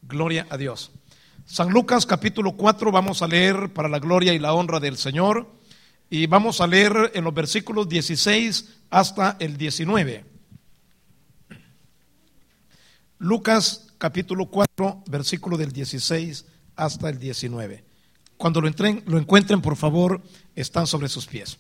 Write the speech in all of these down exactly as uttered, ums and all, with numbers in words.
Gloria a Dios. San Lucas capítulo cuatro vamos a leer para la gloria y la honra del Señor, y vamos a leer en los versículos dieciséis hasta el diecinueve. Lucas capítulo cuatro, versículo del dieciséis hasta el diecinueve. Cuando lo, entren, lo encuentren, por favor, están sobre sus pies.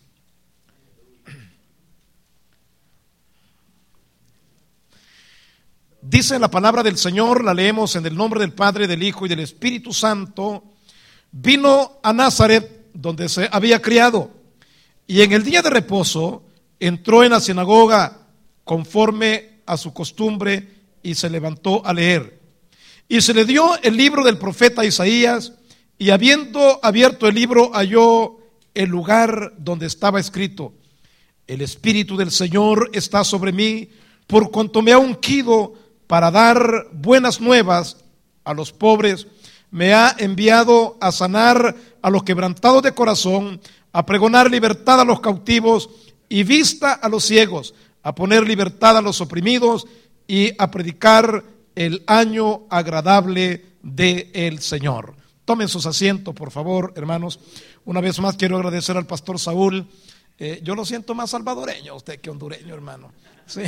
Dice la palabra del Señor, la leemos en el nombre del Padre, del Hijo y del Espíritu Santo. Vino a Nazaret, donde se había criado, y en el día de reposo entró en la sinagoga conforme a su costumbre y se levantó a leer. Y se le dio el libro del profeta Isaías, y habiendo abierto el libro halló el lugar donde estaba escrito: el Espíritu del Señor está sobre mí, por cuanto me ha ungido para dar buenas nuevas a los pobres, me ha enviado a sanar a los quebrantados de corazón, a pregonar libertad a los cautivos y vista a los ciegos, a poner libertad a los oprimidos y a predicar el año agradable del Señor. Tomen sus asientos, por favor, hermanos. Una vez más quiero agradecer al pastor Saúl. Eh, yo lo siento más salvadoreño usted que hondureño, hermano. Sí.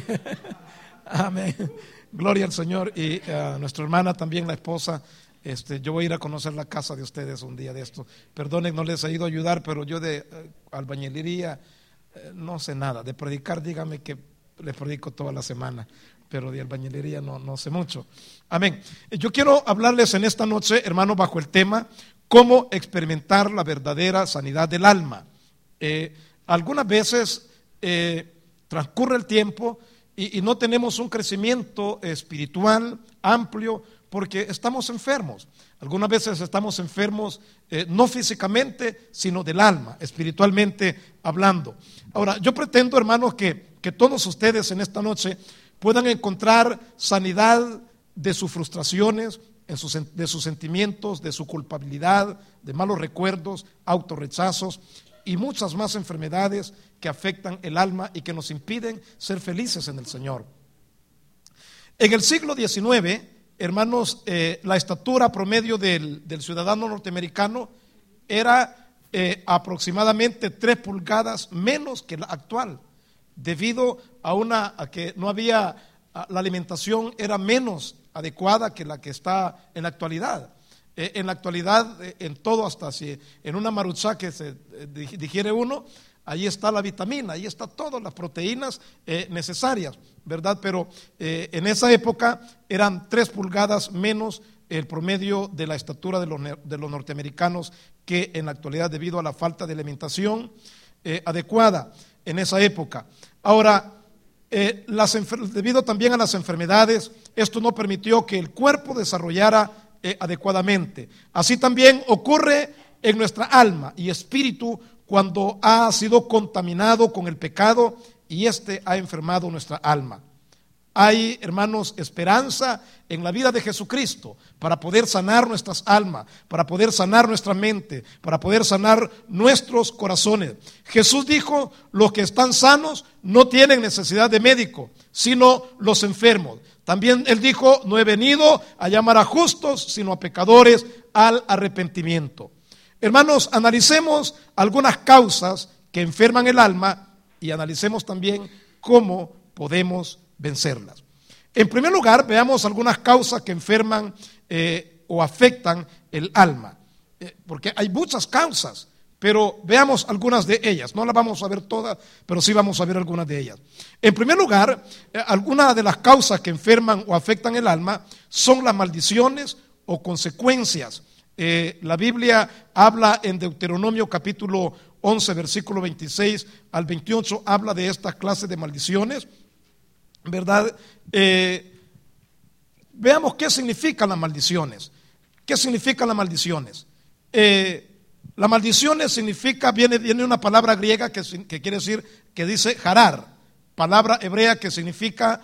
Amén. Gloria al Señor. Y a uh, nuestra hermana también, la esposa. Este, yo voy a ir a conocer la casa de ustedes un día de esto. Perdonen, no les he ido a ayudar, pero yo de uh, albañilería uh, no sé nada. De predicar, dígame que les predico toda la semana, pero de albañilería no, no sé mucho. Amén. Yo quiero hablarles en esta noche, hermanos, bajo el tema cómo experimentar la verdadera sanidad del alma. Eh, algunas veces eh, transcurre el tiempo y, y no tenemos un crecimiento espiritual amplio porque estamos enfermos. Algunas veces estamos enfermos eh, no físicamente, sino del alma, espiritualmente hablando. Ahora, yo pretendo, hermanos, que, que todos ustedes en esta noche puedan encontrar sanidad de sus frustraciones, en sus, de sus sentimientos, de su culpabilidad, de malos recuerdos, autorrechazos y muchas más enfermedades que afectan el alma y que nos impiden ser felices en el Señor. En el siglo diecinueve, hermanos, eh, la estatura promedio del, del ciudadano norteamericano era eh, aproximadamente tres pulgadas menos que la actual, debido a una a que no había, la alimentación era menos adecuada que la que está en la actualidad. Eh, en la actualidad, eh, en todo, hasta si en una maruchá que se eh, digiere uno, ahí está la vitamina, ahí está todas las proteínas eh, necesarias, ¿verdad? Pero eh, en esa época eran tres pulgadas menos el promedio de la estatura de los, de los norteamericanos que en la actualidad, debido a la falta de alimentación eh, adecuada en esa época. Ahora, eh, las debido también a las enfermedades, esto no permitió que el cuerpo desarrollara eh, adecuadamente. Así también ocurre en nuestra alma y espíritu cuando ha sido contaminado con el pecado y éste ha enfermado nuestra alma. Hay, hermanos, esperanza en la vida de Jesucristo para poder sanar nuestras almas, para poder sanar nuestra mente, para poder sanar nuestros corazones. Jesús dijo: los que están sanos no tienen necesidad de médico, sino los enfermos. También Él dijo: no he venido a llamar a justos, sino a pecadores al arrepentimiento. Hermanos, analicemos algunas causas que enferman el alma y analicemos también cómo podemos vencerlas. En primer lugar, veamos algunas causas que enferman eh, o afectan el alma, eh, porque hay muchas causas, pero veamos algunas de ellas. No las vamos a ver todas, pero sí vamos a ver algunas de ellas. En primer lugar, eh, algunas de las causas que enferman o afectan el alma son las maldiciones o consecuencias. Eh, la Biblia habla en Deuteronomio capítulo once, versículo veintiséis al veintiocho, habla de estas clases de maldiciones, ¿verdad? Eh, veamos qué significan las maldiciones. ¿Qué significan las maldiciones? Eh, las maldiciones significa, viene, viene una palabra griega que, que quiere decir, que dice jarar, palabra hebrea que significa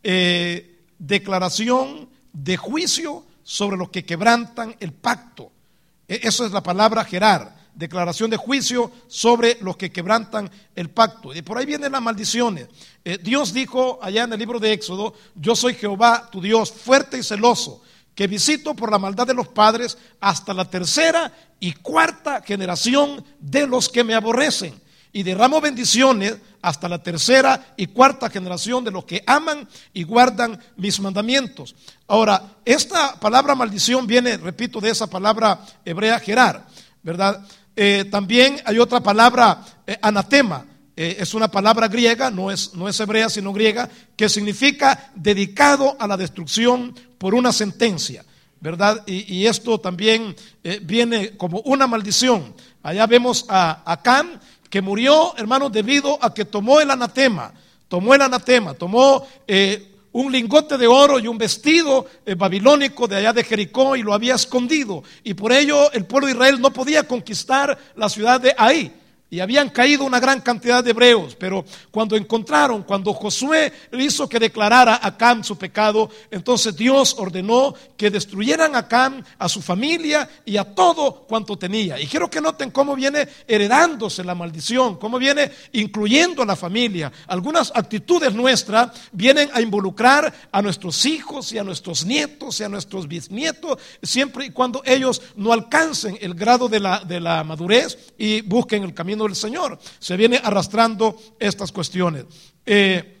eh, declaración de juicio sobre los que quebrantan el pacto. Eso es la palabra gerar, declaración de juicio sobre los que quebrantan el pacto. Y por ahí vienen las maldiciones. Eh, Dios dijo allá en el libro de Éxodo: yo soy Jehová tu Dios, fuerte y celoso, que visito por la maldad de los padres hasta la tercera y cuarta generación de los que me aborrecen. Y derramo bendiciones hasta la tercera y cuarta generación de los que aman y guardan mis mandamientos. Ahora, esta palabra maldición viene, repito, de esa palabra hebrea gerar, ¿verdad? Eh, también hay otra palabra, eh, anatema. Eh, es una palabra griega, no es, no es hebrea sino griega, que significa dedicado a la destrucción por una sentencia, ¿verdad? Y, y esto también eh, viene como una maldición. Allá vemos a Acán, que murió, hermanos, debido a que tomó el anatema, tomó el anatema, tomó eh, un lingote de oro y un vestido eh, babilónico de allá de Jericó y lo había escondido. Y por ello el pueblo de Israel no podía conquistar la ciudad de Ai. Y habían caído una gran cantidad de hebreos, pero cuando encontraron, cuando Josué hizo que declarara a Acán su pecado, entonces Dios ordenó que destruyeran a Acán, a su familia y a todo cuanto tenía. Y quiero que noten cómo viene heredándose la maldición, cómo viene incluyendo a la familia. Algunas actitudes nuestras vienen a involucrar a nuestros hijos y a nuestros nietos y a nuestros bisnietos, siempre y cuando ellos no alcancen el grado de la, de la madurez y busquen el camino del Señor. Se viene arrastrando estas cuestiones. Eh,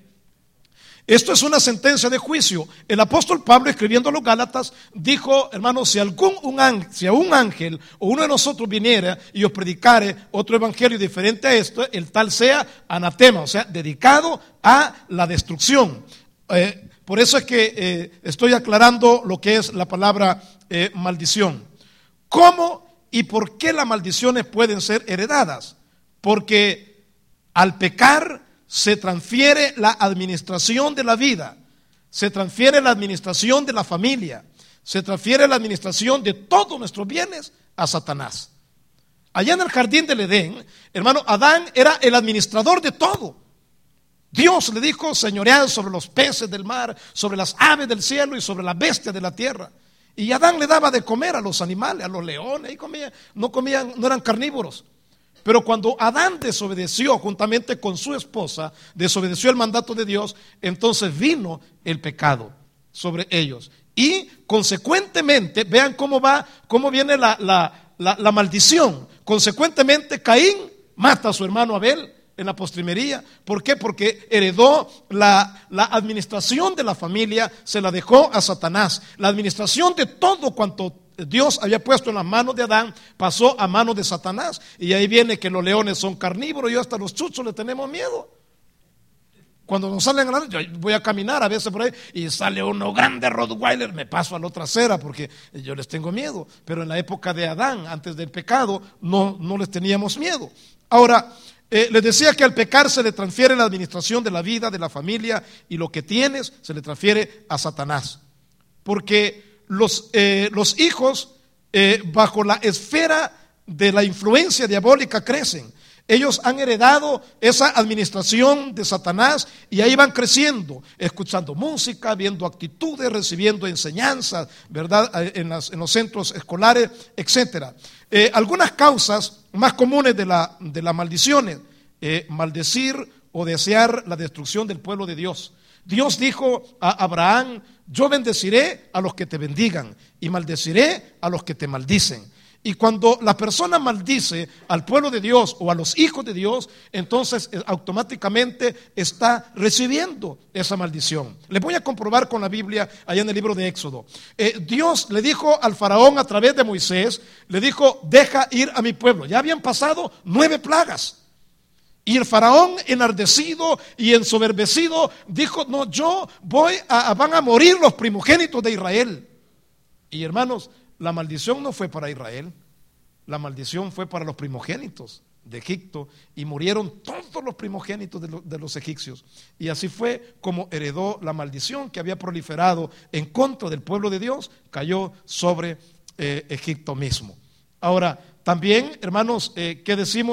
esto es una sentencia de juicio. El apóstol Pablo, escribiendo a los Gálatas, dijo: hermanos, si algún un ángel, si a un ángel o uno de nosotros viniera y os predicare otro evangelio diferente a esto, el tal sea anatema, o sea, dedicado a la destrucción. Eh, por eso es que eh, estoy aclarando lo que es la palabra eh, maldición. ¿Cómo y por qué las maldiciones pueden ser heredadas? Porque al pecar se transfiere la administración de la vida, se transfiere la administración de la familia, se transfiere la administración de todos nuestros bienes a Satanás. Allá en el jardín del Edén, hermano, Adán era el administrador de todo. Dios le dijo: señoread sobre los peces del mar, sobre las aves del cielo y sobre las bestias de la tierra. Y Adán le daba de comer a los animales, a los leones, y comía, no comían, no eran carnívoros. Pero cuando Adán desobedeció juntamente con su esposa, desobedeció el mandato de Dios, entonces vino el pecado sobre ellos. Y consecuentemente, vean cómo va, cómo viene la, la, la, la maldición. Consecuentemente, Caín mata a su hermano Abel en la postrimería. ¿Por qué? Porque heredó la, la administración de la familia, se la dejó a Satanás. La administración de todo cuanto Dios había puesto en las manos de Adán pasó a manos de Satanás. Y ahí viene que los leones son carnívoros y hasta los chuchos le tenemos miedo. Cuando nos salen a la noche, yo voy a caminar a veces por ahí y sale uno grande Rottweiler, me paso a la otra acera porque yo les tengo miedo. Pero en la época de Adán, antes del pecado, no, no les teníamos miedo. Ahora, Eh, les decía que al pecar se le transfiere la administración de la vida, de la familia, y lo que tienes se le transfiere a Satanás. Porque los, eh, los hijos eh, bajo la esfera de la influencia diabólica crecen. Ellos han heredado esa administración de Satanás y ahí van creciendo, escuchando música, viendo actitudes, recibiendo enseñanzas, ¿verdad? En, las, en los centros escolares, etcétera. Eh, algunas causas más comunes de, la, de las maldiciones: eh, maldecir o desear la destrucción del pueblo de Dios. Dios dijo a Abraham: yo bendeciré a los que te bendigan y maldeciré a los que te maldicen. Y cuando la persona maldice al pueblo de Dios o a los hijos de Dios, entonces automáticamente está recibiendo esa maldición. Les voy a comprobar con la Biblia allá en el libro de Éxodo. Eh, Dios le dijo al faraón a través de Moisés, le dijo: deja ir a mi pueblo. Ya habían pasado nueve plagas. Y el faraón, enardecido y ensoberbecido, dijo: no, yo voy a, van a morir los primogénitos de Israel. Y hermanos, la maldición no fue para Israel, la maldición fue para los primogénitos de Egipto, y murieron todos los primogénitos de, lo, de los egipcios. Y así fue como heredó la maldición que había proliferado en contra del pueblo de Dios, cayó sobre eh, Egipto mismo. Ahora, también, hermanos, eh, ¿qué decimos?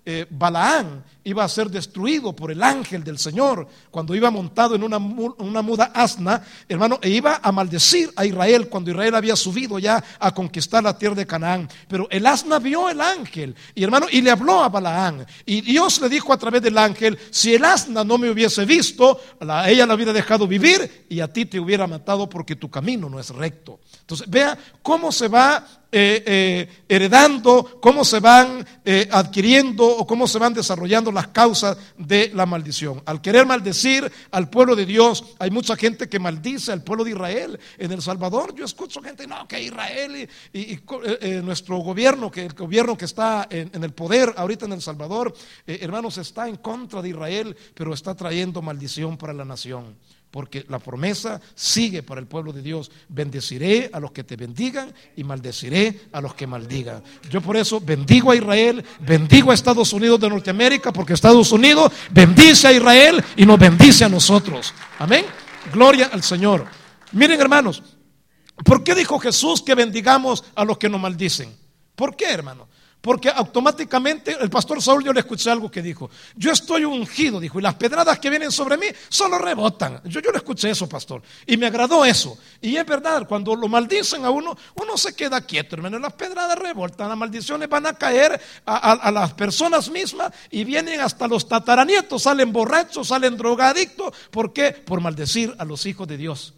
eh, Balaán iba a ser destruido por el ángel del Señor cuando iba montado en una, una muda asna, hermano, e iba a maldecir a Israel cuando Israel había subido ya a conquistar la tierra de Canaán. Pero el asna vio el ángel y, hermano, y le habló a Balaán, y Dios le dijo a través del ángel: si el asna no me hubiese visto, la, ella la hubiera dejado vivir y a ti te hubiera matado, porque tu camino no es recto. Entonces vea cómo se va Eh, eh, heredando, cómo se van eh, adquiriendo o cómo se van desarrollando las causas de la maldición. Al querer maldecir al pueblo de Dios, hay mucha gente que maldice al pueblo de Israel. En El Salvador yo escucho gente: no, que Israel y, y, y eh, nuestro gobierno, que el gobierno que está en, en el poder ahorita en El Salvador, eh, hermanos, está en contra de Israel, pero está trayendo maldición para la nación. Porque la promesa sigue para el pueblo de Dios: bendeciré a los que te bendigan y maldeciré a los que maldigan. Yo por eso bendigo a Israel, bendigo a Estados Unidos de Norteamérica, porque Estados Unidos bendice a Israel y nos bendice a nosotros. Amén. Gloria al Señor. Miren, hermanos, ¿por qué dijo Jesús que bendigamos a los que nos maldicen? ¿Por qué, hermano? Porque automáticamente el pastor Saúl, yo le escuché algo que dijo: yo estoy ungido, dijo, y las pedradas que vienen sobre mí solo rebotan. Yo, yo le escuché eso, pastor, y me agradó eso. Y es verdad, cuando lo maldicen a uno, uno se queda quieto, hermano. Las pedradas rebotan, las maldiciones van a caer a, a, a las personas mismas, y vienen hasta los tataranietos, salen borrachos, salen drogadictos. ¿Por qué? Por maldecir a los hijos de Dios.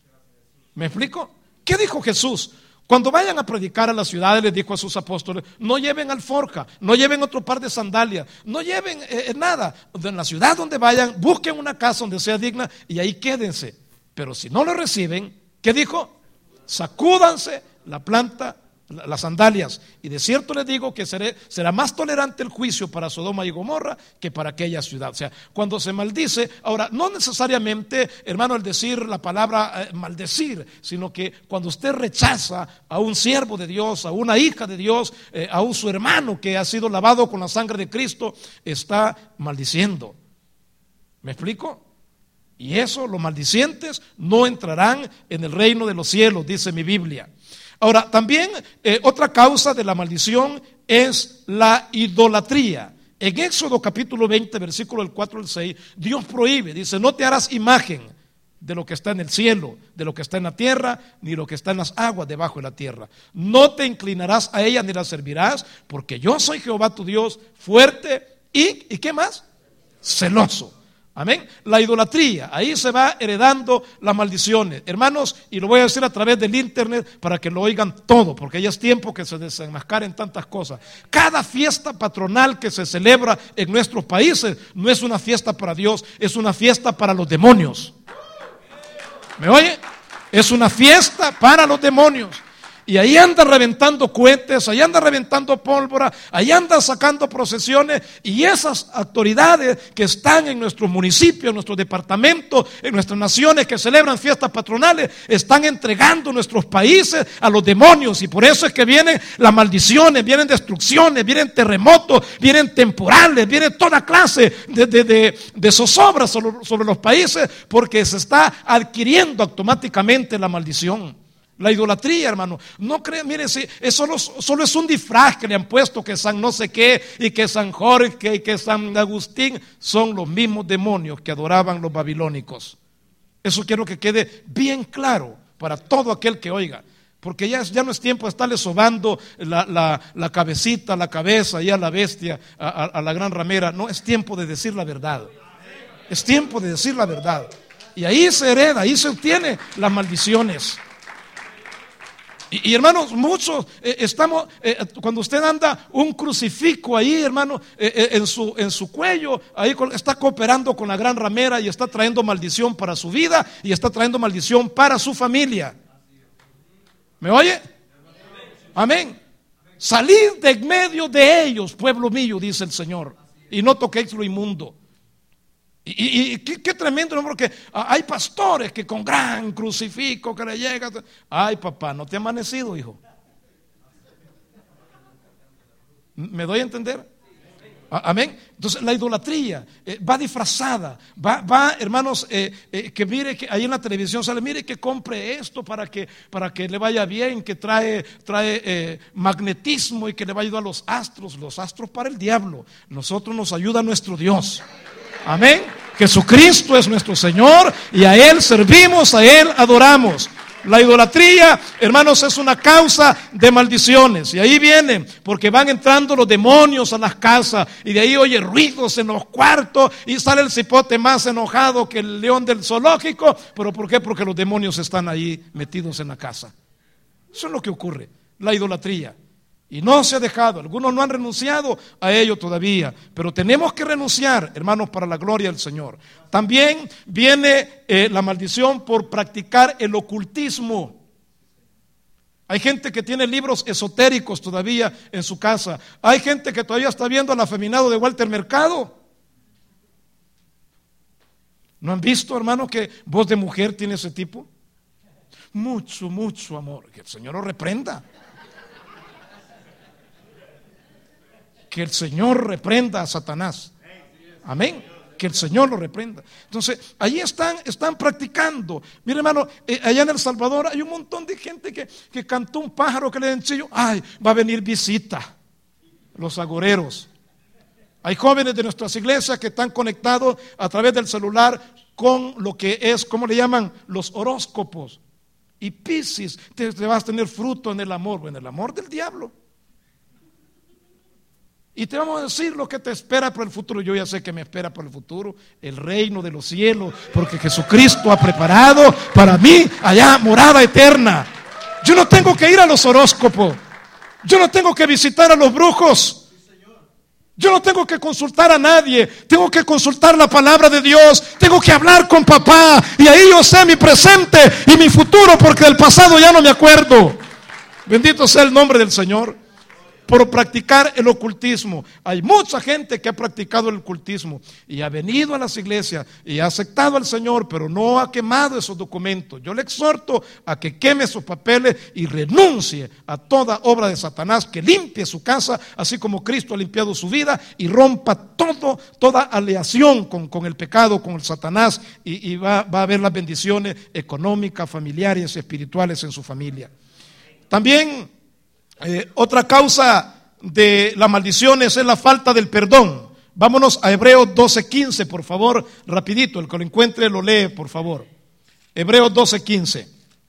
¿Me explico? ¿Qué dijo Jesús? Cuando vayan a predicar a las ciudades, les dijo a sus apóstoles: no lleven alforja, no lleven otro par de sandalias, no lleven eh, nada. En la ciudad donde vayan, busquen una casa donde sea digna y ahí quédense. Pero si no lo reciben, ¿qué dijo? Sacúdanse la planta, las sandalias, y de cierto les digo que seré, será más tolerante el juicio para Sodoma y Gomorra que para aquella ciudad. O sea, cuando se maldice, ahora no necesariamente, hermano, el decir la palabra eh, maldecir, sino que cuando usted rechaza a un siervo de Dios, a una hija de Dios, eh, a un su hermano que ha sido lavado con la sangre de Cristo, está maldiciendo. ¿Me explico? Y eso, los maldicientes no entrarán en el reino de los cielos, dice mi Biblia. Ahora, también eh, otra causa de la maldición es la idolatría. En Éxodo capítulo veinte, versículo del cuatro al seis, Dios prohíbe, dice: no te harás imagen de lo que está en el cielo, de lo que está en la tierra, ni lo que está en las aguas debajo de la tierra. No te inclinarás a ella ni la servirás, porque yo soy Jehová tu Dios, fuerte y, ¿y qué más? Celoso. Amén. La idolatría, ahí se va heredando las maldiciones, hermanos, y lo voy a decir a través del internet para que lo oigan todo, porque ya es tiempo que se desenmascaren tantas cosas. Cada fiesta patronal que se celebra en nuestros países no es una fiesta para Dios, es una fiesta para los demonios. ¿Me oye? Es una fiesta para los demonios. Y ahí anda reventando cohetes, ahí anda reventando pólvora, ahí anda sacando procesiones, y esas autoridades que están en nuestros municipios, en nuestros departamentos, en nuestras naciones que celebran fiestas patronales, están entregando nuestros países a los demonios. Y por eso es que vienen las maldiciones, vienen destrucciones, vienen terremotos, vienen temporales, vienen toda clase de, de, de, de zozobras sobre, sobre los países, porque se está adquiriendo automáticamente la maldición. La idolatría, hermano, no creen, miren, si eso solo, solo es un disfraz que le han puesto, que San no sé qué, y que San Jorge, y que San Agustín, son los mismos demonios que adoraban los babilónicos. Eso quiero que quede bien claro para todo aquel que oiga, porque ya, ya no es tiempo de estarle sobando la, la, la cabecita, la cabeza y a la bestia, a, a, a la gran ramera. No, es tiempo de decir la verdad, es tiempo de decir la verdad, y ahí se hereda, ahí se obtiene las maldiciones. Y, y hermanos, muchos eh, estamos, eh, cuando usted anda un crucifijo ahí, hermano, eh, eh, en, su, en su cuello, ahí con, está cooperando con la gran ramera y está trayendo maldición para su vida y está trayendo maldición para su familia. ¿Me oye? Amén. Salid de en medio de ellos, pueblo mío, dice el Señor, y no toquéis lo inmundo. Y, y, y qué, qué tremendo, ¿no? Porque hay pastores que con gran crucifijo que le llega. Ay, papá, ¿no te ha amanecido, hijo? ¿Me doy a entender? Amén. Entonces la idolatría eh, va disfrazada, va, va hermanos, eh, eh, que mire que ahí en la televisión sale, mire que compre esto para que, para que le vaya bien, que trae, trae eh, magnetismo y que le va a ayudar a los astros, los astros para el diablo. Nosotros nos ayuda nuestro Dios. Amén. Jesucristo es nuestro Señor y a Él servimos, a Él adoramos. La idolatría, hermanos, es una causa de maldiciones. Y ahí viene, porque van entrando los demonios a las casas. Y de ahí oye ruidos en los cuartos. Y sale el cipote más enojado que el león del zoológico. ¿Pero por qué? Porque los demonios están ahí metidos en la casa. Eso es lo que ocurre, la idolatría. Y no se ha dejado, algunos no han renunciado a ello todavía, pero tenemos que renunciar, hermanos, para la gloria del Señor. También viene eh, la maldición por practicar el ocultismo. Hay gente que tiene libros esotéricos todavía en su casa. Hay gente que todavía está viendo al afeminado de Walter Mercado. ¿No han visto, hermano, que voz de mujer tiene ese tipo? Mucho, mucho amor. Que el Señor lo reprenda. Que el Señor reprenda a Satanás. Amén. Que el Señor lo reprenda. Entonces, ahí están, están practicando. Mire, hermano, eh, allá en El Salvador hay un montón de gente que, que cantó un pájaro que le den chillo. Ay, va a venir visita. Los agoreros. Hay jóvenes de nuestras iglesias que están conectados a través del celular con lo que es, ¿cómo le llaman? Los horóscopos. Y Piscis, te, te vas a tener fruto en el amor, en el amor del diablo. Y te vamos a decir lo que te espera por el futuro. Yo ya sé que me espera por el futuro el reino de los cielos, porque Jesucristo ha preparado para mí allá morada eterna. Yo no tengo que ir a los horóscopos. Yo no tengo que visitar a los brujos. Yo no tengo que consultar a nadie. Tengo que consultar la palabra de Dios. Tengo que hablar con papá. Y ahí yo sé mi presente y mi futuro, porque del pasado ya no me acuerdo. Bendito sea el nombre del Señor. Por practicar el ocultismo. Hay mucha gente que ha practicado el ocultismo y ha venido a las iglesias y ha aceptado al Señor, pero no ha quemado esos documentos. Yo le exhorto a que queme esos papeles y renuncie a toda obra de Satanás, que limpie su casa, así como Cristo ha limpiado su vida, y rompa todo, toda aleación con, con el pecado, con el Satanás, y, y va, va a haber las bendiciones económicas, familiares, espirituales en su familia. También Eh, otra causa de las maldiciones es la falta del perdón. Vámonos a Hebreos doce quince, por favor, rapidito, el que lo encuentre lo lee, por favor. Hebreos doce quince.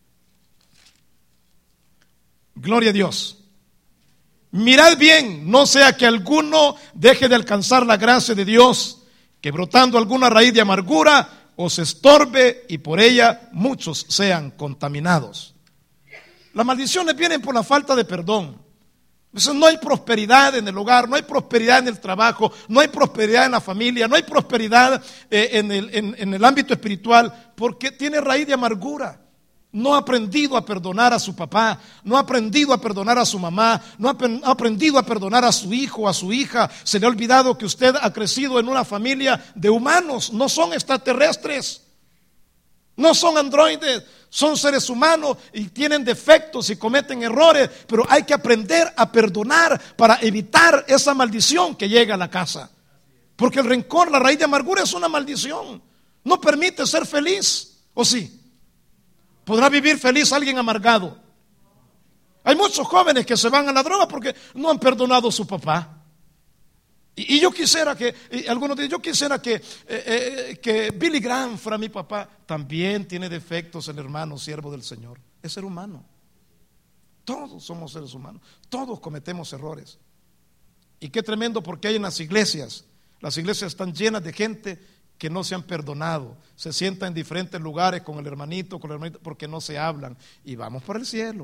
Gloria a Dios. Mirad bien, no sea que alguno deje de alcanzar la gracia de Dios, que brotando alguna raíz de amargura os estorbe y por ella muchos sean contaminados. Las maldiciones vienen por la falta de perdón. Entonces no hay prosperidad en el hogar, no hay prosperidad en el trabajo, no hay prosperidad en la familia, no hay prosperidad eh, en, el, en, en el ámbito espiritual, porque tiene raíz de amargura. No ha aprendido a perdonar a su papá, no ha aprendido a perdonar a su mamá, no ha aprendido a perdonar a su hijo, a su hija. Se le ha olvidado que usted ha crecido en una familia de humanos, no son extraterrestres. No son androides, son seres humanos y tienen defectos y cometen errores, pero hay que aprender a perdonar para evitar esa maldición que llega a la casa. Porque el rencor, la raíz de amargura, es una maldición. No permite ser feliz, ¿o sí? ¿Podrá vivir feliz alguien amargado? Hay muchos jóvenes que se van a la droga porque no han perdonado a su papá. Y, y yo quisiera que, y algunos dicen, yo quisiera que, eh, eh, que Billy Graham fuera mi papá. También tiene defectos el hermano, siervo del Señor. Es ser humano. Todos somos seres humanos. Todos cometemos errores. Y qué tremendo, porque hay en las iglesias. Las iglesias están llenas de gente que no se han perdonado. Se sientan en diferentes lugares con el hermanito, con el hermanito, porque no se hablan. Y vamos para el cielo.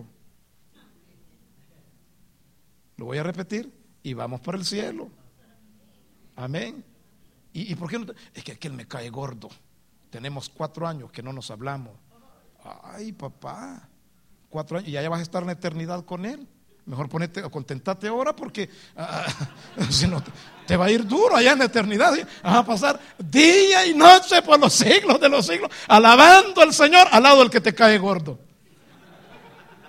Lo voy a repetir. Y vamos para el cielo. Amén. ¿Y, y por qué no? Es que aquel me cae gordo. Tenemos cuatro años que no nos hablamos. Ay, papá, cuatro años y ya vas a estar en la eternidad con él. Mejor ponete, contentate ahora, porque uh, si no, te va a ir duro allá en la eternidad. ¿Sí? Vas a pasar día y noche por los siglos de los siglos alabando al Señor al lado del que te cae gordo.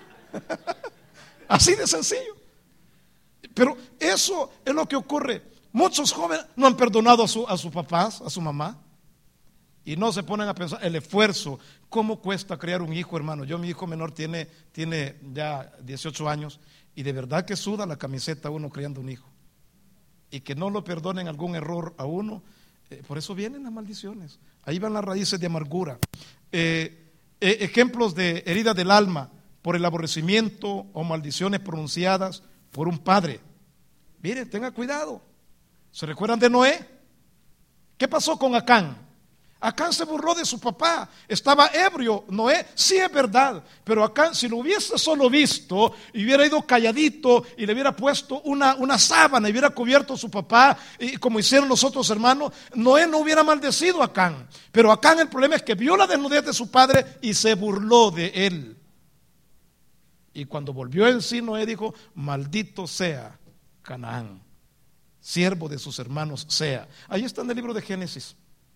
Así de sencillo. Pero eso es lo que ocurre. Muchos jóvenes no han perdonado a, su, a sus papás, a su mamá, y no se ponen a pensar el esfuerzo. ¿Cómo cuesta criar un hijo, hermano? Yo, mi hijo menor tiene, tiene ya dieciocho años, y de verdad que suda la camiseta uno criando un hijo. Y que no lo perdonen algún error a uno, eh, por eso vienen las maldiciones. Ahí van las raíces de amargura. Eh, eh, ejemplos de herida del alma por el aborrecimiento o maldiciones pronunciadas por un padre. Miren, tenga cuidado. ¿Se recuerdan de Noé? ¿Qué pasó con Acán? Acán se burló de su papá, estaba ebrio. Noé, sí es verdad, pero Acán, si lo hubiese solo visto y hubiera ido calladito y le hubiera puesto una, una sábana y hubiera cubierto a su papá, y como hicieron los otros hermanos, Noé no hubiera maldecido a Acán. Pero Acán, el problema es que vio la desnudez de su padre y se burló de él. Y cuando volvió en sí, Noé dijo: maldito sea Canaán, siervo de sus hermanos sea. Ahí está en el libro de Génesis.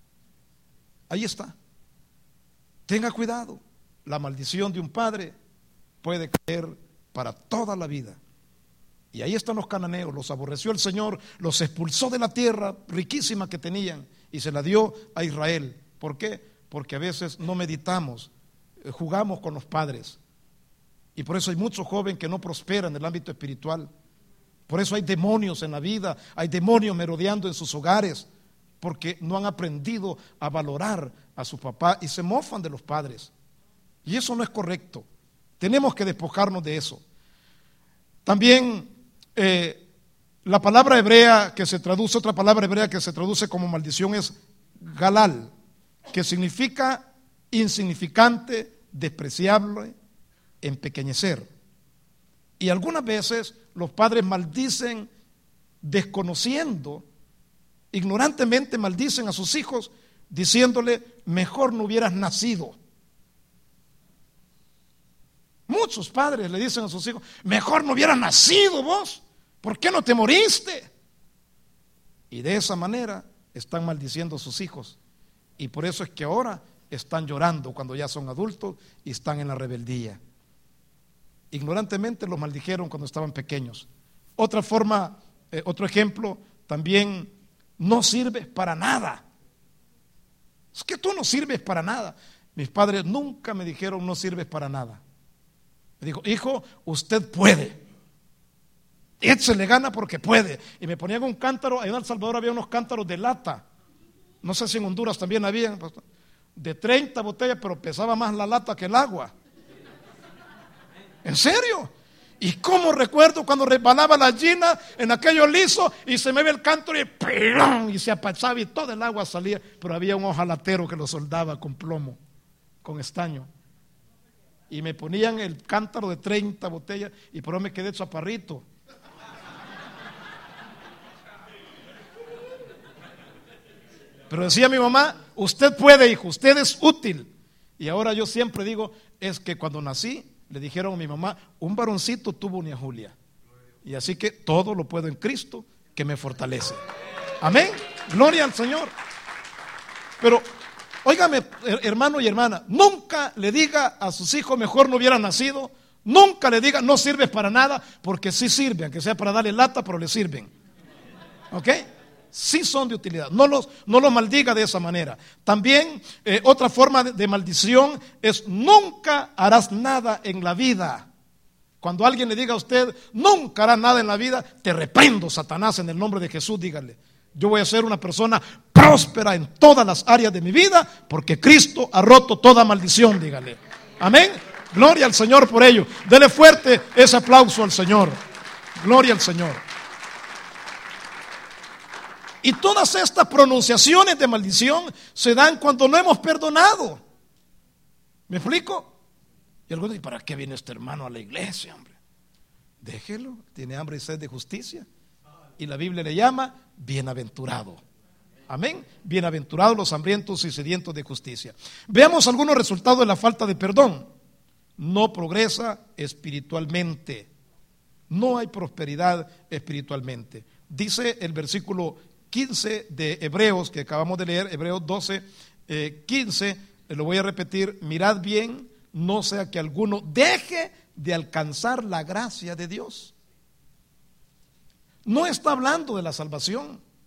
Ahí está. Tenga cuidado. La maldición de un padre puede caer para toda la vida. Y ahí están los cananeos. Los aborreció el Señor, los expulsó de la tierra riquísima que tenían y se la dio a Israel. ¿Por qué? Porque a veces no meditamos, jugamos con los padres. Y por eso hay muchos jóvenes que no prosperan en el ámbito espiritual. Por eso hay demonios en la vida, hay demonios merodeando en sus hogares, porque no han aprendido a valorar a su papá y se mofan de los padres. Y eso no es correcto. Tenemos que despojarnos de eso. También eh, la palabra hebrea que se traduce, otra palabra hebrea que se traduce como maldición es galal, que significa insignificante, despreciable, empequeñecer. Y algunas veces los padres maldicen desconociendo, ignorantemente maldicen a sus hijos diciéndole: mejor no hubieras nacido. Muchos padres le dicen a sus hijos: mejor no hubieras nacido vos, ¿por qué no te moriste? Y de esa manera están maldiciendo a sus hijos. Y por eso es que ahora están llorando cuando ya son adultos y están en la rebeldía. Ignorantemente los maldijeron cuando estaban pequeños. Otra forma, eh, otro ejemplo, también: no sirves para nada. Es que tú no sirves para nada. Mis padres nunca me dijeron: no sirves para nada. Me dijo: hijo, usted puede. Échele gana porque puede. Y me ponían un cántaro. Ahí en El Salvador había unos cántaros de lata. No sé si en Honduras también había. De treinta botellas, pero pesaba más la lata que el agua. ¿En serio? Y cómo recuerdo cuando resbalaba la gallina en aquello liso y se me ve el cántaro y ¡plum! Y se apachaba y todo el agua salía, pero había un hojalatero que lo soldaba con plomo, con estaño. Y me ponían el cántaro de treinta botellas y por eso me quedé chaparrito. Pero decía mi mamá: usted puede, hijo, usted es útil. Y ahora yo siempre digo, es que cuando nací le dijeron a mi mamá: un varoncito tuvo una Julia. Y así que todo lo puedo en Cristo que me fortalece. Amén. Gloria al Señor. Pero, óigame, hermano y hermana, nunca le diga a sus hijos: mejor no hubiera nacido. Nunca le diga: no sirves para nada, porque sí sirven, aunque sea para darle lata, pero le sirven. ¿Ok? Sí son de utilidad. No los, no los maldiga de esa manera. También eh, otra forma de, de maldición es: nunca harás nada en la vida. Cuando alguien le diga a usted: nunca harás nada en la vida, te reprendo, Satanás, en el nombre de Jesús. Dígale: yo voy a ser una persona próspera en todas las áreas de mi vida, porque Cristo ha roto toda maldición. Dígale. Amén. Gloria al Señor por ello. Dele fuerte ese aplauso al Señor. Gloria al Señor. Y todas estas pronunciaciones de maldición se dan cuando no hemos perdonado. ¿Me explico? Y algunos dicen: ¿para qué viene este hermano a la iglesia, hombre? Déjelo, tiene hambre y sed de justicia. Y la Biblia le llama bienaventurado. Amén. Bienaventurados los hambrientos y sedientos de justicia. Veamos algunos resultados de la falta de perdón. No progresa espiritualmente. No hay prosperidad espiritualmente. Dice el versículo quince de Hebreos, que acabamos de leer, Hebreos doce, eh, quince, lo voy a repetir: mirad bien, no sea que alguno deje de alcanzar la gracia de Dios. No está hablando de la salvación,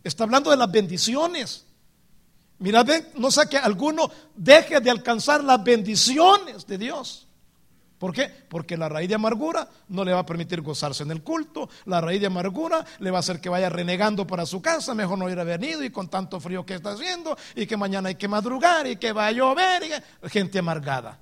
está hablando de las bendiciones. Mira, ven, no sea que alguno deje de alcanzar las bendiciones de Dios. ¿Por qué? Porque la raíz de amargura no le va a permitir gozarse en el culto. La raíz de amargura le va a hacer que vaya renegando para su casa. Mejor no hubiera venido, y con tanto frío que está haciendo, y que mañana hay que madrugar, y que va a llover, y que... gente amargada.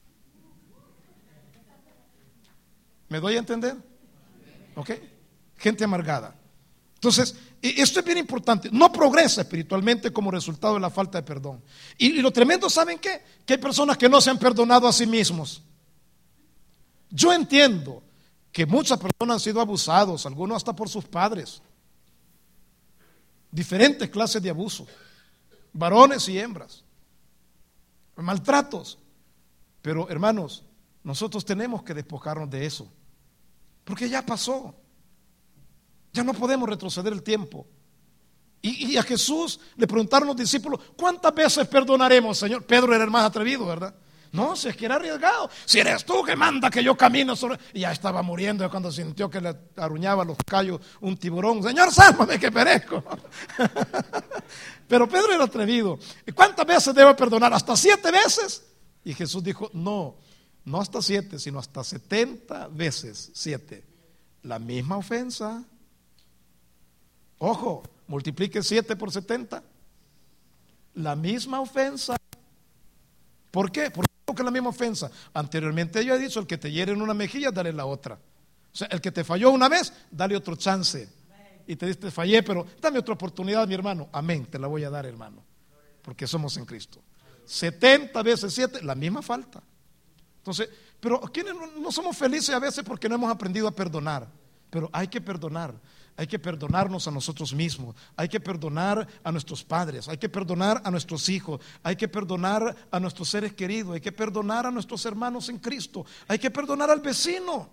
¿Me doy a entender? ¿Ok? Gente amargada. Entonces, esto es bien importante. No progresa espiritualmente como resultado de la falta de perdón. Y, y lo tremendo, ¿saben qué? Que hay personas que no se han perdonado a sí mismos. Yo entiendo que muchas personas han sido abusados, algunos hasta por sus padres. Diferentes clases de abuso, varones y hembras, maltratos. Pero hermanos, nosotros tenemos que despojarnos de eso, porque ya pasó. Ya no podemos retroceder el tiempo. Y, y a Jesús le preguntaron los discípulos: ¿cuántas veces perdonaremos, Señor? Pedro era el más atrevido, ¿verdad? No, si es que era arriesgado. Si eres tú que manda que yo camino sobre... Y ya estaba muriendo cuando sintió que le aruñaba los callos un tiburón. Señor, sálvame que perezco. Pero Pedro era atrevido. ¿Cuántas veces debo perdonar? ¿Hasta siete veces? Y Jesús dijo: no, no hasta siete, sino hasta setenta veces siete. La misma ofensa. Ojo, multiplique siete por setenta. La misma ofensa. ¿Por qué? Porque es la misma ofensa. Anteriormente yo he dicho: el que te hiere en una mejilla, dale la otra. O sea, el que te falló una vez, dale otro chance. Y te dice: te fallé, pero dame otra oportunidad, mi hermano. Amén, te la voy a dar, hermano, porque somos en Cristo. setenta veces siete, la misma falta. Entonces, pero ¿quiénes no somos felices a veces porque no hemos aprendido a perdonar? Pero hay que perdonar. Hay que perdonarnos a nosotros mismos, hay que perdonar a nuestros padres, hay que perdonar a nuestros hijos, hay que perdonar a nuestros seres queridos, hay que perdonar a nuestros hermanos en Cristo, hay que perdonar al vecino.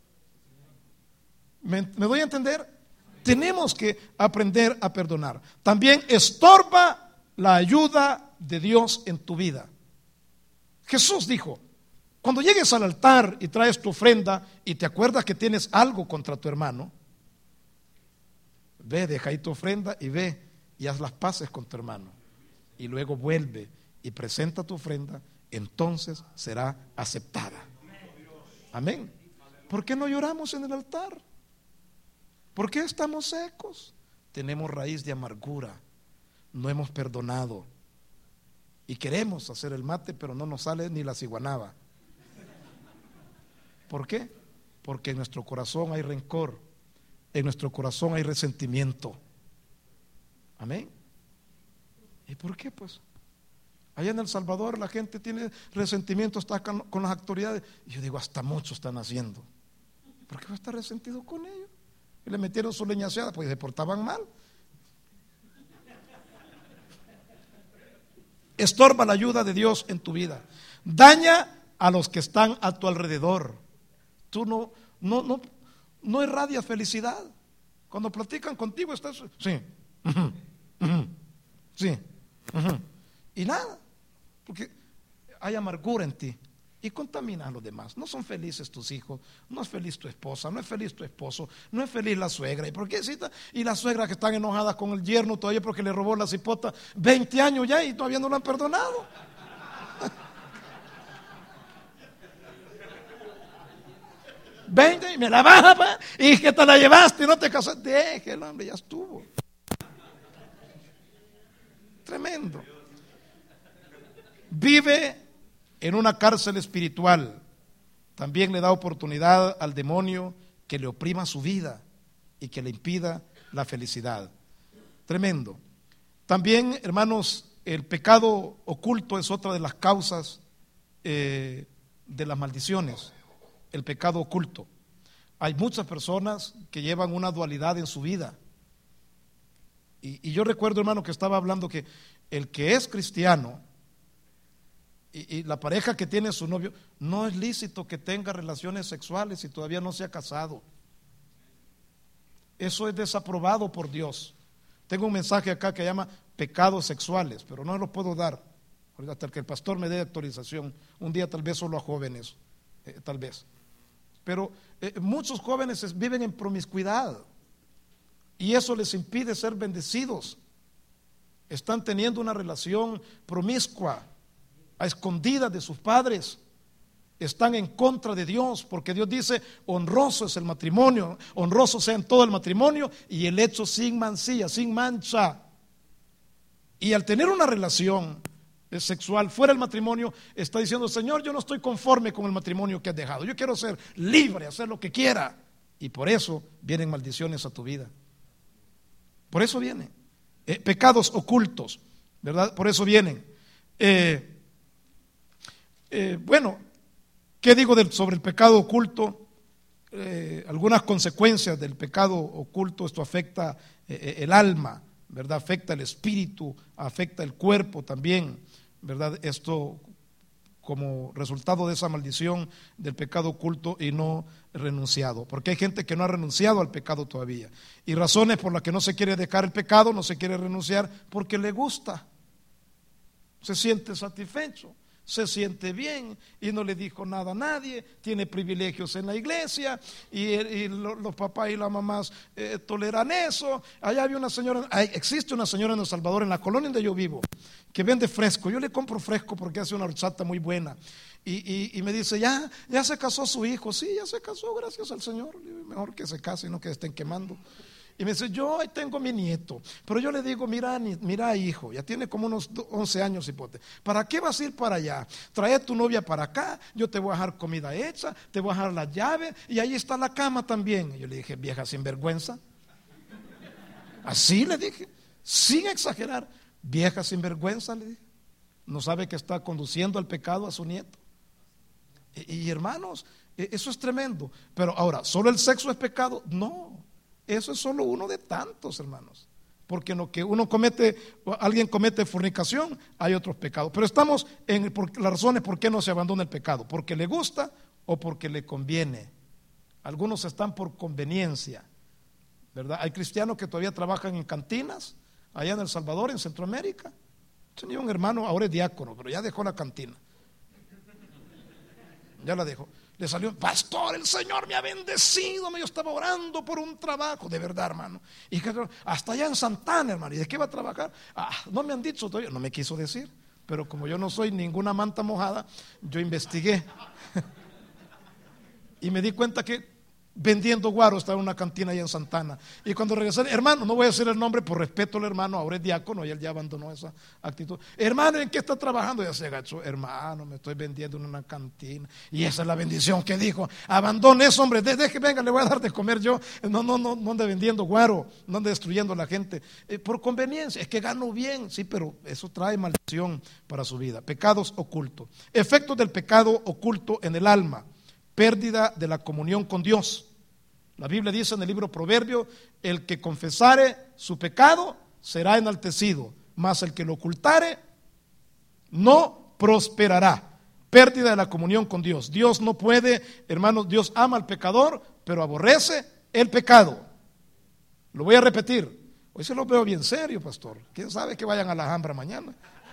¿Me, me doy a entender? Tenemos que aprender a perdonar. También estorba la ayuda de Dios en tu vida. Jesús dijo: cuando llegues al altar y traes tu ofrenda y te acuerdas que tienes algo contra tu hermano, ve, deja ahí tu ofrenda y ve y haz las paces con tu hermano. Y luego vuelve y presenta tu ofrenda, entonces será aceptada. Amén. ¿Por qué no lloramos en el altar? ¿Por qué estamos secos? Tenemos raíz de amargura, no hemos perdonado. Y queremos hacer el mate, pero no nos sale ni la ciguanaba. ¿Por qué? Porque en nuestro corazón hay rencor. En nuestro corazón hay resentimiento. Amén. ¿Y por qué? Pues allá en El Salvador la gente tiene resentimiento hasta con las autoridades. Y yo digo: hasta muchos están haciendo. ¿Por qué va a estar resentido con ellos? Y le metieron su leñaseada porque se portaban mal. Estorba la ayuda de Dios en tu vida. Daña a los que están a tu alrededor. Tú no, no, no No irradias felicidad. Cuando platican contigo estás, sí, uh-huh, uh-huh, sí, uh-huh, y nada, porque hay amargura en ti y contaminas a los demás. No son felices tus hijos, no es feliz tu esposa, no es feliz tu esposo, no es feliz la suegra. ¿Y por qué cita? Y las suegras que están enojadas con el yerno todavía porque le robó la cipota veinte años ya y todavía no lo han perdonado. veinte y me la baja, y que te la llevaste y no te casaste. Déjelo, hombre, ya estuvo. Tremendo. Vive en una cárcel espiritual. También le da oportunidad al demonio que le oprima su vida y que le impida la felicidad. Tremendo. También, hermanos, el pecado oculto es otra de las causas eh, de las maldiciones. El pecado oculto. Hay muchas personas que llevan una dualidad en su vida. Y, y yo recuerdo, hermano, que estaba hablando que el que es cristiano y, y la pareja que tiene su novio, no es lícito que tenga relaciones sexuales si todavía no se ha casado. Eso es desaprobado por Dios. Tengo un mensaje acá que llama pecados sexuales, pero no lo puedo dar hasta que el pastor me dé actualización. Un día tal vez solo a jóvenes, eh, tal vez. Pero eh, muchos jóvenes viven en promiscuidad y eso les impide ser bendecidos. Están teniendo una relación promiscua, a escondidas de sus padres. Están en contra de Dios, porque Dios dice: honroso es el matrimonio, honroso sea en todo el matrimonio y el hecho sin mancilla, sin mancha. Y al tener una relación sexual fuera del matrimonio, está diciendo: Señor, yo no estoy conforme con el matrimonio que has dejado, yo quiero ser libre, hacer lo que quiera. Y por eso vienen maldiciones a tu vida. Por eso vienen eh, pecados ocultos, ¿verdad? Por eso vienen eh, eh, bueno, ¿qué digo del, sobre el pecado oculto? Eh, algunas consecuencias del pecado oculto. Esto afecta eh, el alma, ¿verdad? Afecta el espíritu, afecta el cuerpo también, ¿verdad? Esto como resultado de esa maldición del pecado oculto y no renunciado, porque hay gente que no ha renunciado al pecado todavía, y razones por las que no se quiere dejar el pecado, no se quiere renunciar, porque le gusta, se siente satisfecho, se siente bien y no le dijo nada a nadie, tiene privilegios en la iglesia y, y lo, los papás y las mamás eh, toleran eso. Allá había una señora, hay, existe una señora en El Salvador, en la colonia donde yo vivo, que vende fresco. Yo le compro fresco porque hace una horchata muy buena y, y, y me dice: ya, ya se casó su hijo. Sí, ya se casó, gracias al Señor. Mejor que se case y no que estén quemando. Y me dice: yo ahí tengo mi nieto, pero yo le digo: mira, mira hijo, ya tiene como unos once años, hipote, ¿para qué vas a ir para allá? Trae a tu novia para acá, yo te voy a dejar comida hecha, te voy a dejar la llave y ahí está la cama también. Y yo le dije: vieja sinvergüenza. Así le dije, sin exagerar: vieja sinvergüenza, le dije. No sabe que está conduciendo al pecado a su nieto. Y, y hermanos, eso es tremendo. Pero ahora, ¿solo el sexo es pecado? No. Eso es solo uno de tantos, hermanos, porque en lo que uno comete, alguien comete fornicación, hay otros pecados. Pero estamos en por, las razones por qué no se abandona el pecado: porque le gusta o porque le conviene. Algunos están por conveniencia, ¿verdad? Hay cristianos que todavía trabajan en cantinas allá en El Salvador, en Centroamérica. Tenía un hermano, ahora es diácono, pero ya dejó la cantina, ya la dejó. Le salió: pastor, el Señor me ha bendecido, yo estaba orando por un trabajo. De verdad, hermano. Y que, hasta allá en Santana, hermano. ¿Y de qué va a trabajar? Ah, no me han dicho todavía. No me quiso decir, pero como yo no soy ninguna manta mojada, yo investigué y me di cuenta que vendiendo guaro estaba en una cantina allá en Santana. Y cuando regresé: hermano, no voy a decir el nombre por respeto al hermano, ahora es diácono y él ya abandonó esa actitud. Hermano, ¿en qué está trabajando? Ya se agachó: hermano, me estoy vendiendo en una cantina. Y esa es la bendición que dijo: abandone eso, hombre, deje, venga, le voy a dar de comer yo. No, no, no, no ande vendiendo guaro, no ande destruyendo a la gente eh, por conveniencia. Es que gano bien, sí, pero eso trae maldición para su vida. Pecados ocultos. Efectos del pecado oculto en el alma: pérdida de la comunión con Dios. La Biblia dice en el libro Proverbio: el que confesare su pecado será enaltecido, mas el que lo ocultare no prosperará. Pérdida de la comunión con Dios. Dios no puede, hermanos, Dios ama al pecador, pero aborrece el pecado. Lo voy a repetir. Hoy se lo veo bien serio, pastor. ¿Quién sabe que vayan a la Alhambra mañana?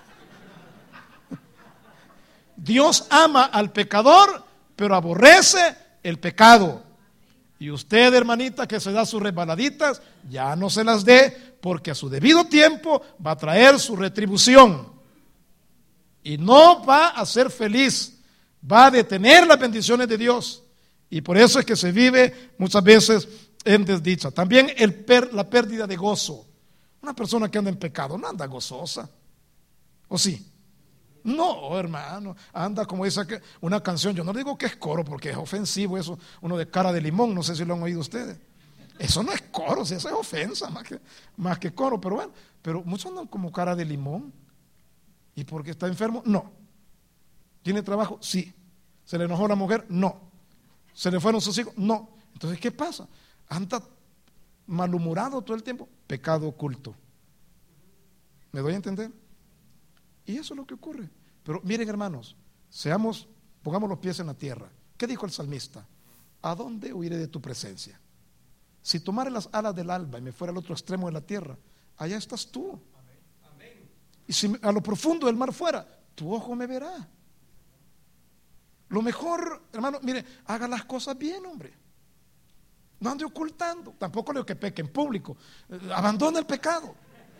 Dios ama al pecador, pero aborrece el pecado. Y usted, hermanita, que se da sus resbaladitas, ya no se las dé, porque a su debido tiempo va a traer su retribución. Y no va a ser feliz, va a detener las bendiciones de Dios. Y por eso es que se vive muchas veces en desdicha. También el per, la pérdida de gozo. Una persona que anda en pecado no anda gozosa. ¿O sí? No, hermano, anda como esa que, una canción. Yo no digo que es coro porque es ofensivo eso, uno de cara de limón, no sé si lo han oído ustedes. Eso no es coro, si eso es ofensa más que, más que coro, pero bueno, pero muchos andan como cara de limón. ¿Y porque está enfermo? No. ¿Tiene trabajo? Sí. ¿Se le enojó la mujer? No. ¿Se le fueron sus hijos? No. Entonces, ¿qué pasa? Anda malhumorado todo el tiempo. Pecado oculto. ¿Me doy a entender? Y eso es lo que ocurre. Pero miren, hermanos, seamos, pongamos los pies en la tierra. ¿Qué dijo el salmista? ¿A dónde huiré de tu presencia? Si tomara las alas del alba y me fuera al otro extremo de la tierra, allá estás tú. Y si a lo profundo del mar fuera, tu ojo me verá. Lo mejor, hermano, mire, haga las cosas bien, hombre. No ande ocultando. Tampoco le digo que peque en público. Abandona el pecado.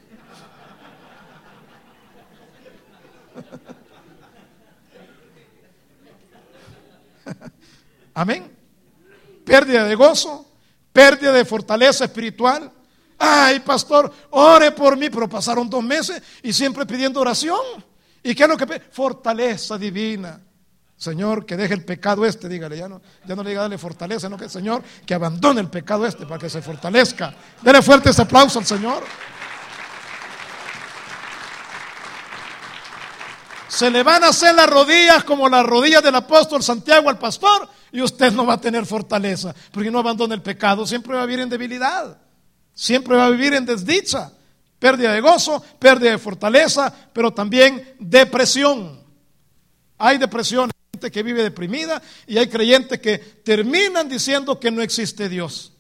Amén. Pérdida de gozo, pérdida de fortaleza espiritual. Ay, pastor, ore por mí, pero pasaron dos meses y siempre pidiendo oración. ¿Y qué es lo que pide? Fortaleza divina. Señor, que deje el pecado este, dígale, ya no, ya no le diga darle fortaleza, no, que el Señor que abandone el pecado este para que se fortalezca. Dele fuerte ese aplauso al Señor. Se le van a hacer las rodillas como las rodillas del apóstol Santiago al pastor, y usted no va a tener fortaleza, porque no abandona el pecado. Siempre va a vivir en debilidad, siempre va a vivir en desdicha, pérdida de gozo, pérdida de fortaleza, pero también depresión. Hay depresión, hay gente que vive deprimida, y hay creyentes que terminan diciendo que no existe Dios.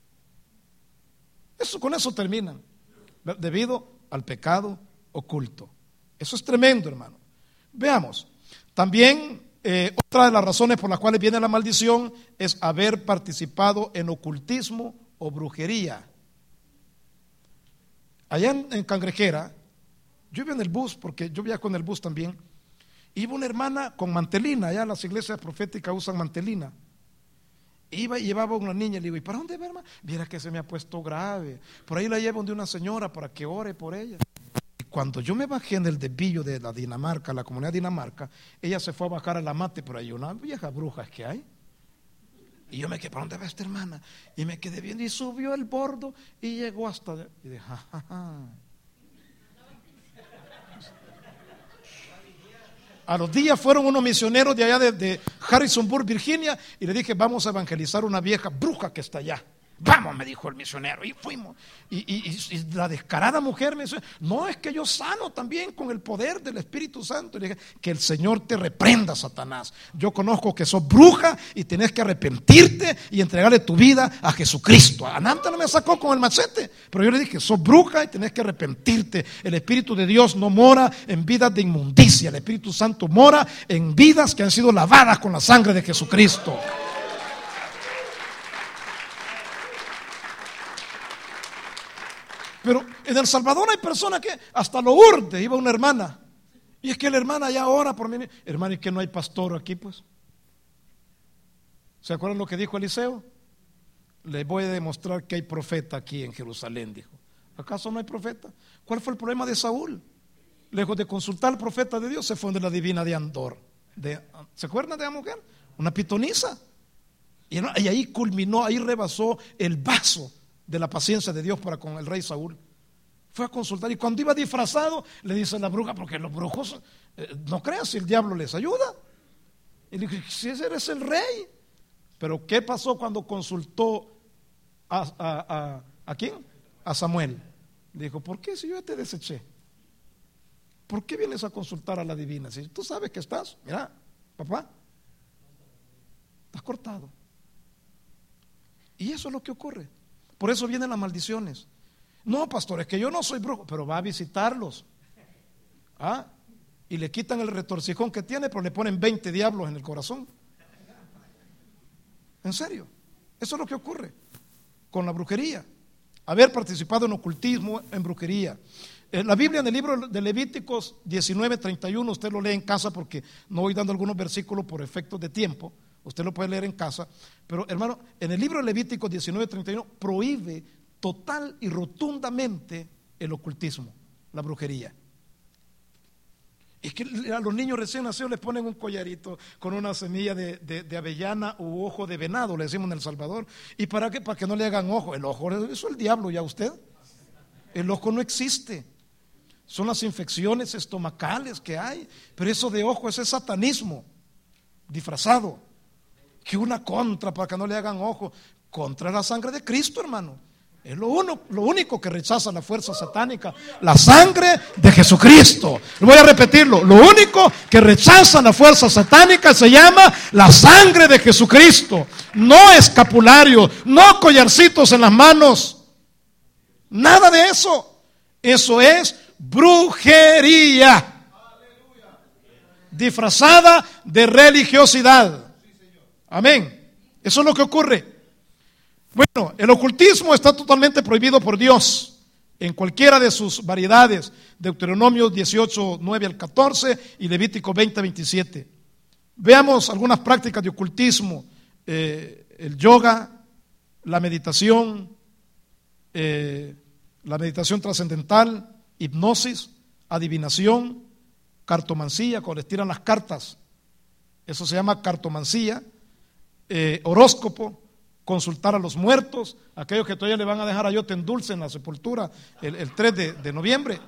Eso, con eso terminan, debido al pecado oculto. Eso es tremendo, hermano. Veamos, también eh, otra de las razones por las cuales viene la maldición es haber participado en ocultismo o brujería. Allá en, en Cangrejera, yo iba en el bus, porque yo viajo en el bus también, iba una hermana con mantelina. Allá las iglesias proféticas usan mantelina. Iba y llevaba a una niña, le digo, ¿y para dónde va, hermana? Viera que se me ha puesto grave, por ahí la llevo de una señora para que ore por ella. Cuando yo me bajé en el desvío de la Dinamarca, la comunidad de Dinamarca, ella se fue a bajar a la mate, pero hay una vieja bruja que hay. Y yo me quedé, ¿para dónde va esta hermana? Y me quedé viendo, y subió el bordo y llegó hasta... Y dije, ja, ja, ja. A los días fueron unos misioneros de allá de, de Harrisonburg, Virginia, y le dije, vamos a evangelizar una vieja bruja que está allá. Vamos, me dijo el misionero, y fuimos. Y, y, y la descarada mujer me dice, no, es que yo sano también con el poder del Espíritu Santo. Y le dije, que el Señor te reprenda, Satanás. Yo conozco que sos bruja y tenés que arrepentirte y entregarle tu vida a Jesucristo. Ananta no me sacó con el machete, pero yo le dije, sos bruja y tenés que arrepentirte. El Espíritu de Dios no mora en vidas de inmundicia. El Espíritu Santo mora en vidas que han sido lavadas con la sangre de Jesucristo. Pero en El Salvador hay personas que hasta lo urde. Iba una hermana, y es que la hermana ya ora por mí. Hermana, ¿y que no hay pastor aquí, pues? ¿Se acuerdan lo que dijo Eliseo? Le voy a demostrar que hay profeta aquí en Jerusalén, dijo. ¿Acaso no hay profeta? ¿Cuál fue el problema de Saúl? Lejos de consultar al profeta de Dios, se fue de la divina de Andor. De, ¿se acuerdan de la mujer? Una pitonisa. Y, y ahí culminó, ahí rebasó el vaso de la paciencia de Dios para con el rey Saúl. Fue a consultar, y cuando iba disfrazado le dice la bruja, porque los brujos eh, no crean si el diablo les ayuda. Y le dije, si ese eres el rey. Pero ¿qué pasó cuando consultó a, a, a, ¿a quién? A Samuel. Le dijo, ¿por qué si yo te deseché? ¿Por qué vienes a consultar a la divina? Si tú sabes que estás, mira, papá, estás cortado. Y eso es lo que ocurre. Por eso vienen las maldiciones. No, pastor, es que yo no soy brujo, pero va a visitarlos. ¿Ah? Y le quitan el retorcijón que tiene, pero le ponen veinte diablos en el corazón. En serio, eso es lo que ocurre con la brujería. Haber participado en ocultismo, en brujería. La Biblia, en el libro de Levíticos diecinueve treinta y uno, usted lo lee en casa, porque no voy dando algunos versículos por efectos de tiempo. Usted lo puede leer en casa, pero hermano, en el libro de Levíticos diecinueve treinta y uno prohíbe total y rotundamente el ocultismo, la brujería. Es que a los niños recién nacidos les ponen un collarito con una semilla de, de, de avellana u ojo de venado, le decimos en El Salvador. ¿Y para qué? Para que no le hagan ojo. El ojo, eso es el diablo, ya usted. El ojo no existe. Son las infecciones estomacales que hay, pero eso de ojo, ese es satanismo disfrazado. Que una contra para que no le hagan ojo, contra la sangre de Cristo, hermano. Es lo, uno, lo único que rechaza la fuerza satánica, la sangre de Jesucristo. Voy a repetirlo, lo único que rechaza la fuerza satánica se llama la sangre de Jesucristo. No escapulario, no collarcitos en las manos, nada de eso. Eso es brujería disfrazada de religiosidad. Amén. Eso es lo que ocurre. Bueno, el ocultismo está totalmente prohibido por Dios en cualquiera de sus variedades. Deuteronomio dieciocho, nueve al catorce y Levítico veinte, veintisiete. Veamos algunas prácticas de ocultismo: eh, el yoga, la meditación, eh, la meditación trascendental, hipnosis, adivinación, cartomancía, cuando les tiran las cartas, eso se llama cartomancía, eh, horóscopo, consultar a los muertos, aquellos que todavía le van a dejar ayote en dulce en la sepultura el, el tres de, de noviembre.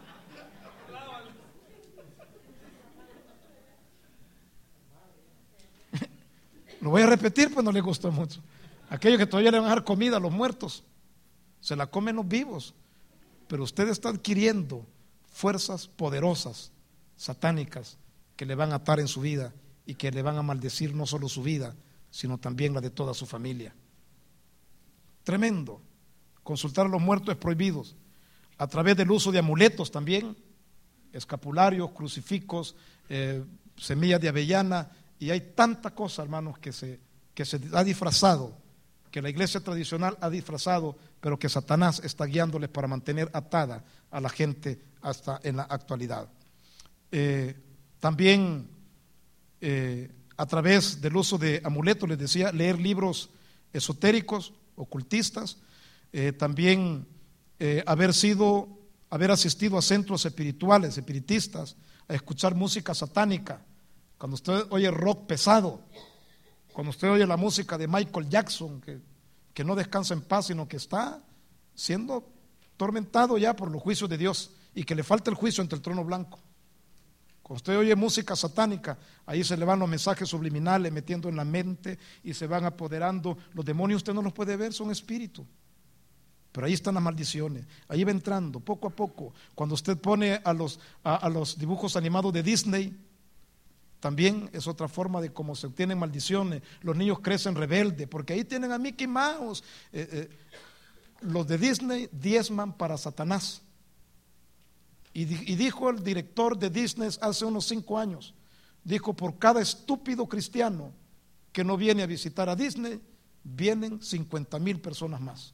Lo voy a repetir, pues no les gustó mucho. Aquellos que todavía le van a dejar comida a los muertos, se la comen los vivos, pero usted está adquiriendo fuerzas poderosas, satánicas, que le van a atar en su vida y que le van a maldecir no solo su vida, sino también la de toda su familia. Tremendo. Consultar a los muertos es prohibido, a través del uso de amuletos también, escapularios, crucifijos, eh, semillas de avellana, y hay tanta cosa, hermanos, que se, que se ha disfrazado, que la iglesia tradicional ha disfrazado, pero que Satanás está guiándoles para mantener atada a la gente hasta en la actualidad. Eh, también eh, a través del uso de amuletos, les decía, leer libros esotéricos, ocultistas, eh, también eh, haber sido, haber asistido a centros espirituales, espiritistas, a escuchar música satánica. Cuando usted oye rock pesado, cuando usted oye la música de Michael Jackson, que, que no descansa en paz, sino que está siendo tormentado ya por los juicios de Dios y que le falta el juicio ante el trono blanco. Cuando usted oye música satánica, ahí se le van los mensajes subliminales metiendo en la mente y se van apoderando. Los demonios usted no los puede ver, son espíritus. Pero ahí están las maldiciones, ahí va entrando poco a poco. Cuando usted pone a los, a, a los dibujos animados de Disney, también es otra forma de cómo se obtienen maldiciones. Los niños crecen rebeldes, porque ahí tienen a Mickey Mouse. Eh, eh, los de Disney diezman para Satanás. Y, y dijo el director de Disney hace unos cinco años, dijo: por cada estúpido cristiano que no viene a visitar a Disney, vienen cincuenta mil personas más.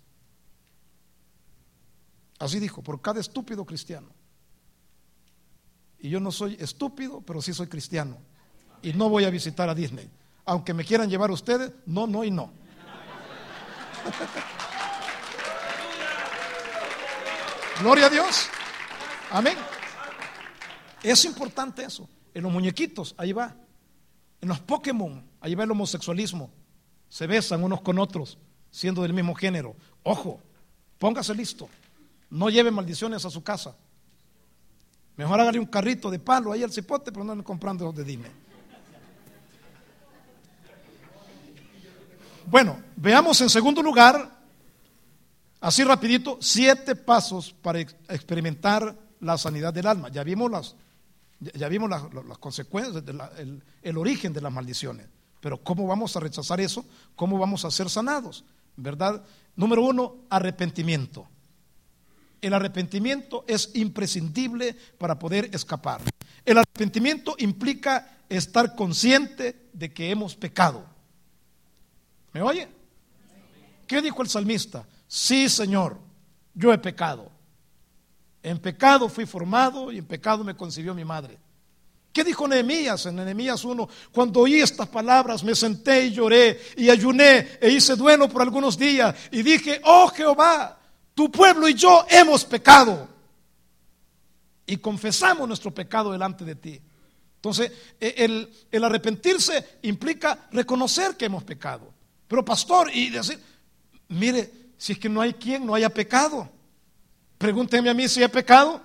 Así dijo, por cada estúpido cristiano. Y yo no soy estúpido, pero sí soy cristiano. Y no voy a visitar a Disney. Aunque me quieran llevar ustedes, no, no y no. Gloria a Dios. Amén. Es importante eso. En los muñequitos, ahí va. En los Pokémon, ahí va el homosexualismo. Se besan unos con otros, siendo del mismo género. Ojo, póngase listo. No lleve maldiciones a su casa. Mejor hágale un carrito de palo ahí al cipote, pero no anden comprando los de Disney. Bueno, veamos en segundo lugar, así rapidito, siete pasos para ex- experimentar la sanidad del alma. Ya vimos las, ya vimos las, las consecuencias, de la, el, el origen de las maldiciones. Pero ¿cómo vamos a rechazar eso? ¿Cómo vamos a ser sanados? ¿Verdad? Número uno, arrepentimiento. El arrepentimiento es imprescindible para poder escapar. El arrepentimiento implica estar consciente de que hemos pecado. ¿Me oye? ¿Qué dijo el salmista? Sí, Señor, yo he pecado. En pecado fui formado y en pecado me concibió mi madre. ¿Qué dijo Nehemías en Nehemías uno? Cuando oí estas palabras me senté y lloré y ayuné e hice duelo por algunos días y dije: oh Jehová, tu pueblo y yo hemos pecado. Y confesamos nuestro pecado delante de ti. Entonces, el, el arrepentirse implica reconocer que hemos pecado. Pero pastor, y decir, mire, si es que no hay quien no haya pecado. Pregúnteme a mí si he pecado.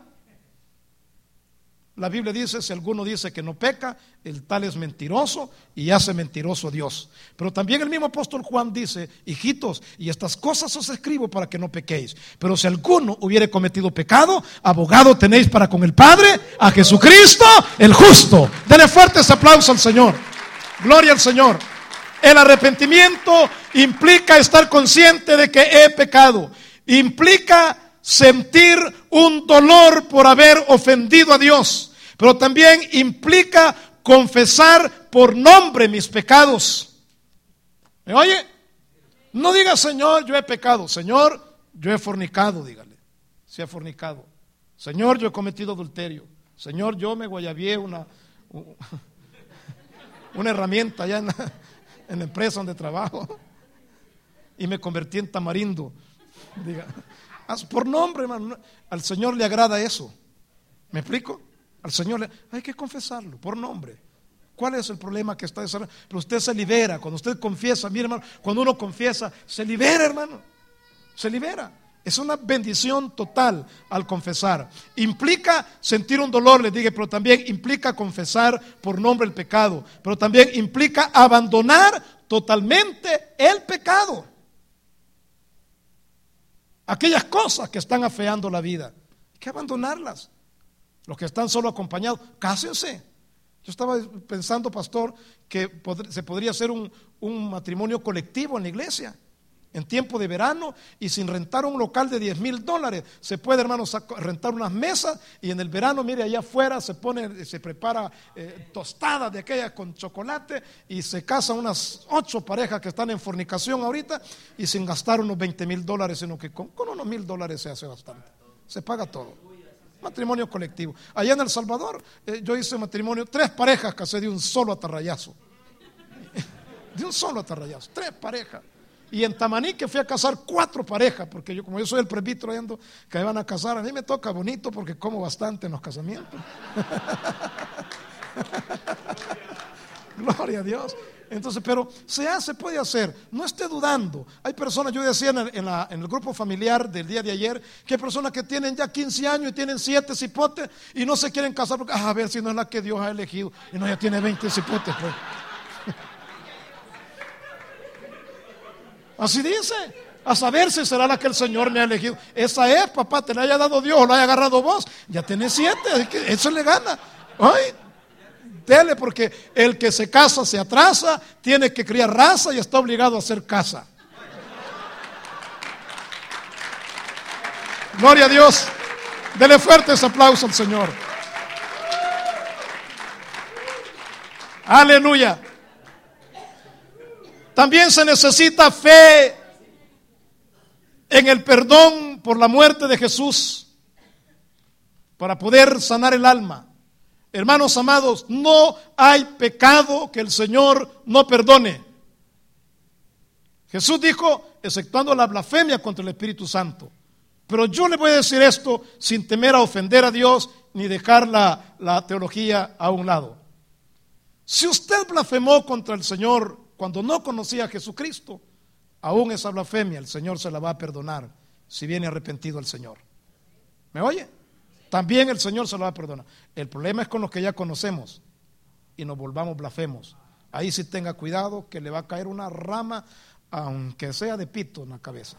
La Biblia dice: si alguno dice que no peca, el tal es mentiroso y hace mentiroso a Dios. Pero también el mismo apóstol Juan dice: hijitos, y estas cosas os escribo para que no pequéis. Pero si alguno hubiere cometido pecado, abogado tenéis para con el Padre, a Jesucristo el justo. Denle fuertes aplausos al Señor. Gloria al Señor. El arrepentimiento implica estar consciente de que he pecado. Implica sentir un dolor por haber ofendido a Dios. Pero también implica confesar por nombre mis pecados. ¿Me oye? No diga, Señor, yo he pecado. Señor, yo he fornicado, dígale. Si he fornicado. Señor, yo he cometido adulterio. Señor, yo me guayabié una, una herramienta allá en la, en la empresa donde trabajo y me convertí en tamarindo. Diga, por nombre, hermano. Al Señor le agrada eso. ¿Me explico? Al Señor le, hay que confesarlo por nombre. ¿Cuál es el problema que está desarrollando? Pero usted se libera, cuando usted confiesa, mire hermano, cuando uno confiesa, se libera, hermano, se libera. Es una bendición total al confesar. Implica sentir un dolor, les dije, pero también implica confesar por nombre el pecado, pero también implica abandonar totalmente el pecado. Aquellas cosas que están afeando la vida, hay que abandonarlas. Los que están solo acompañados, cásense. Yo estaba pensando, pastor, que pod- se podría hacer un, un matrimonio colectivo en la iglesia, en tiempo de verano, y sin rentar un local de diez mil dólares. Se puede, hermanos, rentar unas mesas, y en el verano, mire, allá afuera se pone, se prepara eh, tostadas de aquellas con chocolate, y se casan unas ocho parejas que están en fornicación ahorita, y sin gastar unos veinte mil dólares, sino que con, con unos mil dólares se hace bastante. Se paga todo. Matrimonio colectivo. Allá en El Salvador, eh, yo hice matrimonio, tres parejas casé de un solo atarrayazo. De un solo atarrayazo, tres parejas. Y en Tamaní que fui a casar cuatro parejas, porque yo, como yo soy el presbítero ando, que me van a casar, a mí me toca bonito porque como bastante en los casamientos. Gloria a Dios. Entonces, pero se hace, puede hacer, no esté dudando. Hay personas, yo decía en el, en, la, en el grupo familiar del día de ayer, que hay personas que tienen ya quince años y tienen siete cipotes y no se quieren casar porque, ah, a ver si no es la que Dios ha elegido, y no, ya tiene veinte cipotes, pues. Así dice, a saber si será la que el Señor me ha elegido. Esa es, papá, te la haya dado Dios o la haya agarrado vos, ya tenés siete, es que eso le gana. Ay, dele, porque el que se casa se atrasa, tiene que criar raza y está obligado a hacer casa. Gloria a Dios. Dele fuertes aplausos al Señor. Aleluya. También se necesita fe en el perdón por la muerte de Jesús para poder sanar el alma. Hermanos amados, no hay pecado que el Señor no perdone. Jesús dijo, exceptuando la blasfemia contra el Espíritu Santo. Pero yo le voy a decir esto sin temer a ofender a Dios ni dejar la, la teología a un lado. Si usted blasfemó contra el Señor cuando no conocía a Jesucristo, aún esa blasfemia el Señor se la va a perdonar si viene arrepentido el Señor. ¿Me oye? También el Señor se lo va a perdonar. El problema es con los que ya conocemos y nos volvamos blasfemos. Ahí sí tenga cuidado que le va a caer una rama, aunque sea de pito, en la cabeza.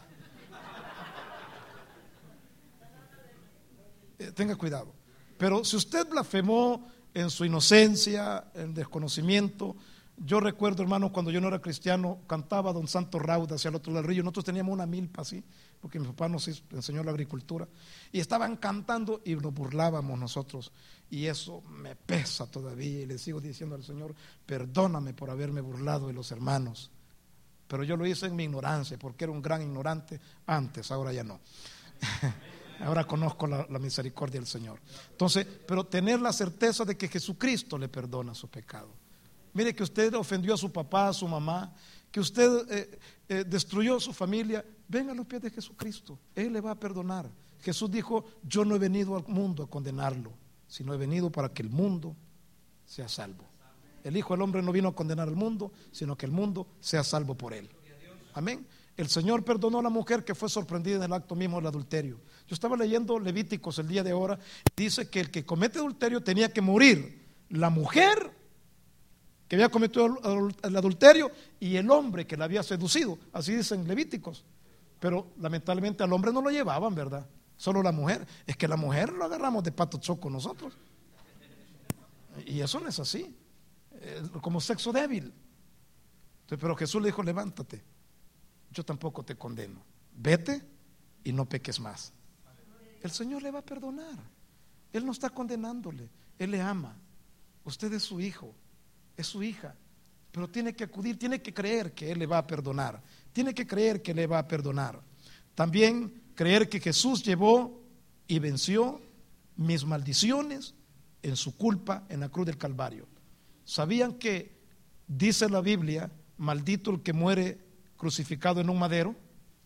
Eh, tenga cuidado. Pero si usted blasfemó en su inocencia, en desconocimiento, yo recuerdo, hermano, cuando yo no era cristiano, cantaba Don Santo Rauda hacia el otro lado del río. Nosotros teníamos una milpa así, porque mi papá nos enseñó la agricultura, y estaban cantando y nos burlábamos nosotros, y eso me pesa todavía, y le sigo diciendo al Señor, perdóname por haberme burlado de los hermanos, pero yo lo hice en mi ignorancia, porque era un gran ignorante antes, ahora ya no. Ahora conozco la, la misericordia del Señor. Entonces, pero tener la certeza de que Jesucristo le perdona su pecado. Mire que usted ofendió a su papá, a su mamá, que usted eh, eh, destruyó a su familia, ven a los pies de Jesucristo, Él le va a perdonar. Jesús dijo, yo no he venido al mundo a condenarlo, sino he venido para que el mundo sea salvo. El Hijo del Hombre no vino a condenar al mundo, sino que el mundo sea salvo por Él. Amén. El Señor perdonó a la mujer que fue sorprendida en el acto mismo del adulterio. Yo estaba leyendo Levíticos el día de ahora, dice que el que comete adulterio tenía que morir, la mujer que había cometido el adulterio y el hombre que la había seducido, así dicen Levíticos. Pero lamentablemente al hombre no lo llevaban, ¿verdad? Solo la mujer. Es que la mujer lo agarramos de pato choco nosotros, y eso no es así, es como sexo débil. Entonces, pero Jesús le dijo, levántate, yo tampoco te condeno, vete y no peques más. El Señor le va a perdonar. Él no está condenándole, Él le ama. Usted es su hijo, es su hija. pero tiene que acudir, tiene que creer que Él le va a perdonar, tiene que creer que le va a perdonar. También creer que Jesús llevó y venció mis maldiciones en su culpa en la cruz del Calvario. ¿Sabían que dice la Biblia, maldito el que muere crucificado en un madero?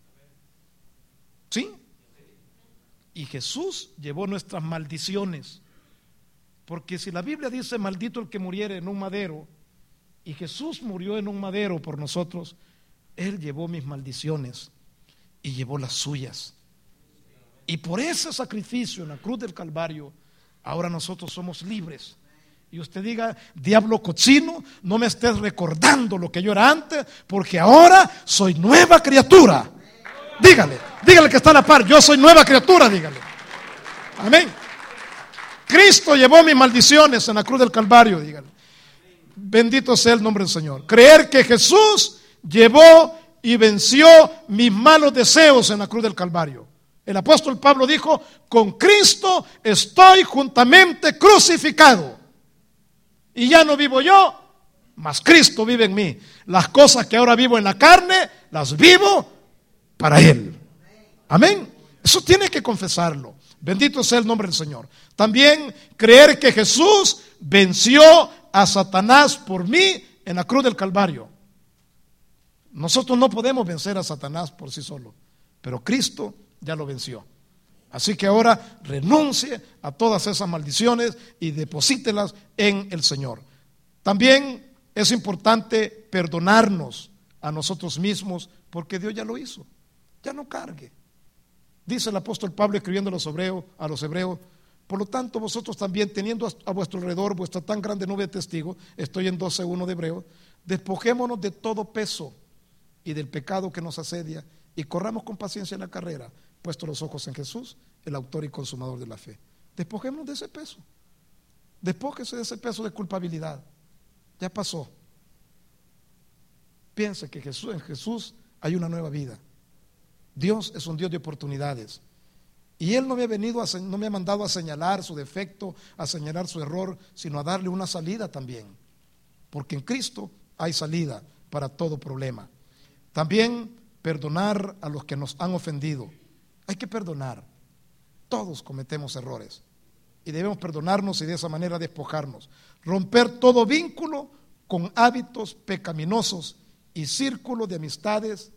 ¿Sí? Y Jesús llevó nuestras maldiciones. Porque si la Biblia dice maldito el que muriere en un madero, y Jesús murió en un madero por nosotros, Él llevó mis maldiciones y llevó las suyas. Y por ese sacrificio en la cruz del Calvario, ahora nosotros somos libres. Y usted diga, diablo cochino, no me estés recordando lo que yo era antes, porque ahora soy nueva criatura. Dígale, dígale que está a la par, yo soy nueva criatura, dígale. Amén. Cristo llevó mis maldiciones en la cruz del Calvario, dígale. Bendito sea el nombre del Señor. Creer que Jesús llevó y venció mis malos deseos en la cruz del Calvario. El apóstol Pablo dijo, con Cristo estoy juntamente crucificado. Y ya no vivo yo, mas Cristo vive en mí. Las cosas que ahora vivo en la carne, las vivo para Él. Amén. Eso tiene que confesarlo. Bendito sea el nombre del Señor. También creer que Jesús venció a Satanás por mí en la cruz del Calvario. Nosotros no podemos vencer a Satanás por sí solo, pero Cristo ya lo venció. Así que ahora renuncie a todas esas maldiciones y deposítelas en el Señor. También es importante perdonarnos a nosotros mismos, porque Dios ya lo hizo. Ya no cargue. Dice el apóstol Pablo escribiendo a los hebreos, a los hebreos, por lo tanto vosotros también, teniendo a vuestro alrededor vuestra tan grande nube de testigos, estoy en doce uno de Hebreos, despojémonos de todo peso y del pecado que nos asedia, y corramos con paciencia la carrera, puestos los ojos en Jesús, el autor y consumador de la fe. Despojémonos de ese peso. Despójese de ese peso de culpabilidad. Ya pasó. Piense que Jesús, en Jesús hay una nueva vida. Dios es un Dios de oportunidades. Y Él no me ha venido a, no me ha mandado a señalar su defecto, a señalar su error, sino a darle una salida también. Porque en Cristo hay salida para todo problema. También perdonar a los que nos han ofendido. Hay que perdonar. Todos cometemos errores y debemos perdonarnos y de esa manera despojarnos. Romper todo vínculo con hábitos pecaminosos y círculos de amistades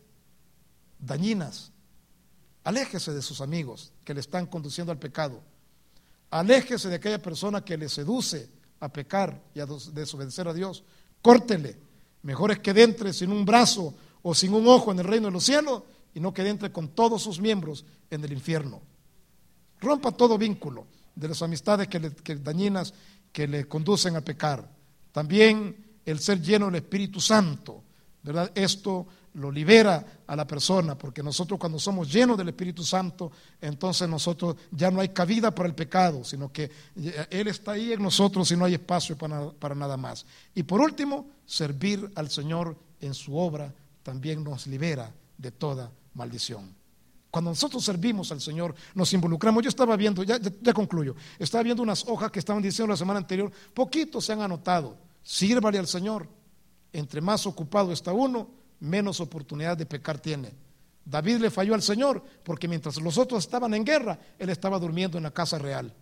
dañinas. Aléjese de sus amigos que le están conduciendo al pecado. Aléjese de aquella persona que le seduce a pecar y a desobedecer a Dios. Córtele. Mejor es que entre sin un brazo o sin un ojo en el reino de los cielos, y no que entre con todos sus miembros en el infierno. Rompa todo vínculo de las amistades que, le, que dañinas que le conducen a pecar. También el ser lleno del Espíritu Santo, ¿verdad? Esto lo libera a la persona, porque nosotros cuando somos llenos del Espíritu Santo, entonces nosotros ya no hay cabida para el pecado, sino que Él está ahí en nosotros y no hay espacio para, para nada más. Y por último, servir al Señor en su obra también nos libera de toda maldición. Cuando nosotros servimos al Señor, nos involucramos. Yo estaba viendo, ya, ya, ya concluyo, estaba viendo unas hojas que estaban diciendo la semana anterior, poquitos se han anotado. Sírvale al Señor. Entre más ocupado está uno, menos oportunidad de pecar tiene. David le falló al Señor porque mientras los otros estaban en guerra, él estaba durmiendo en la casa real.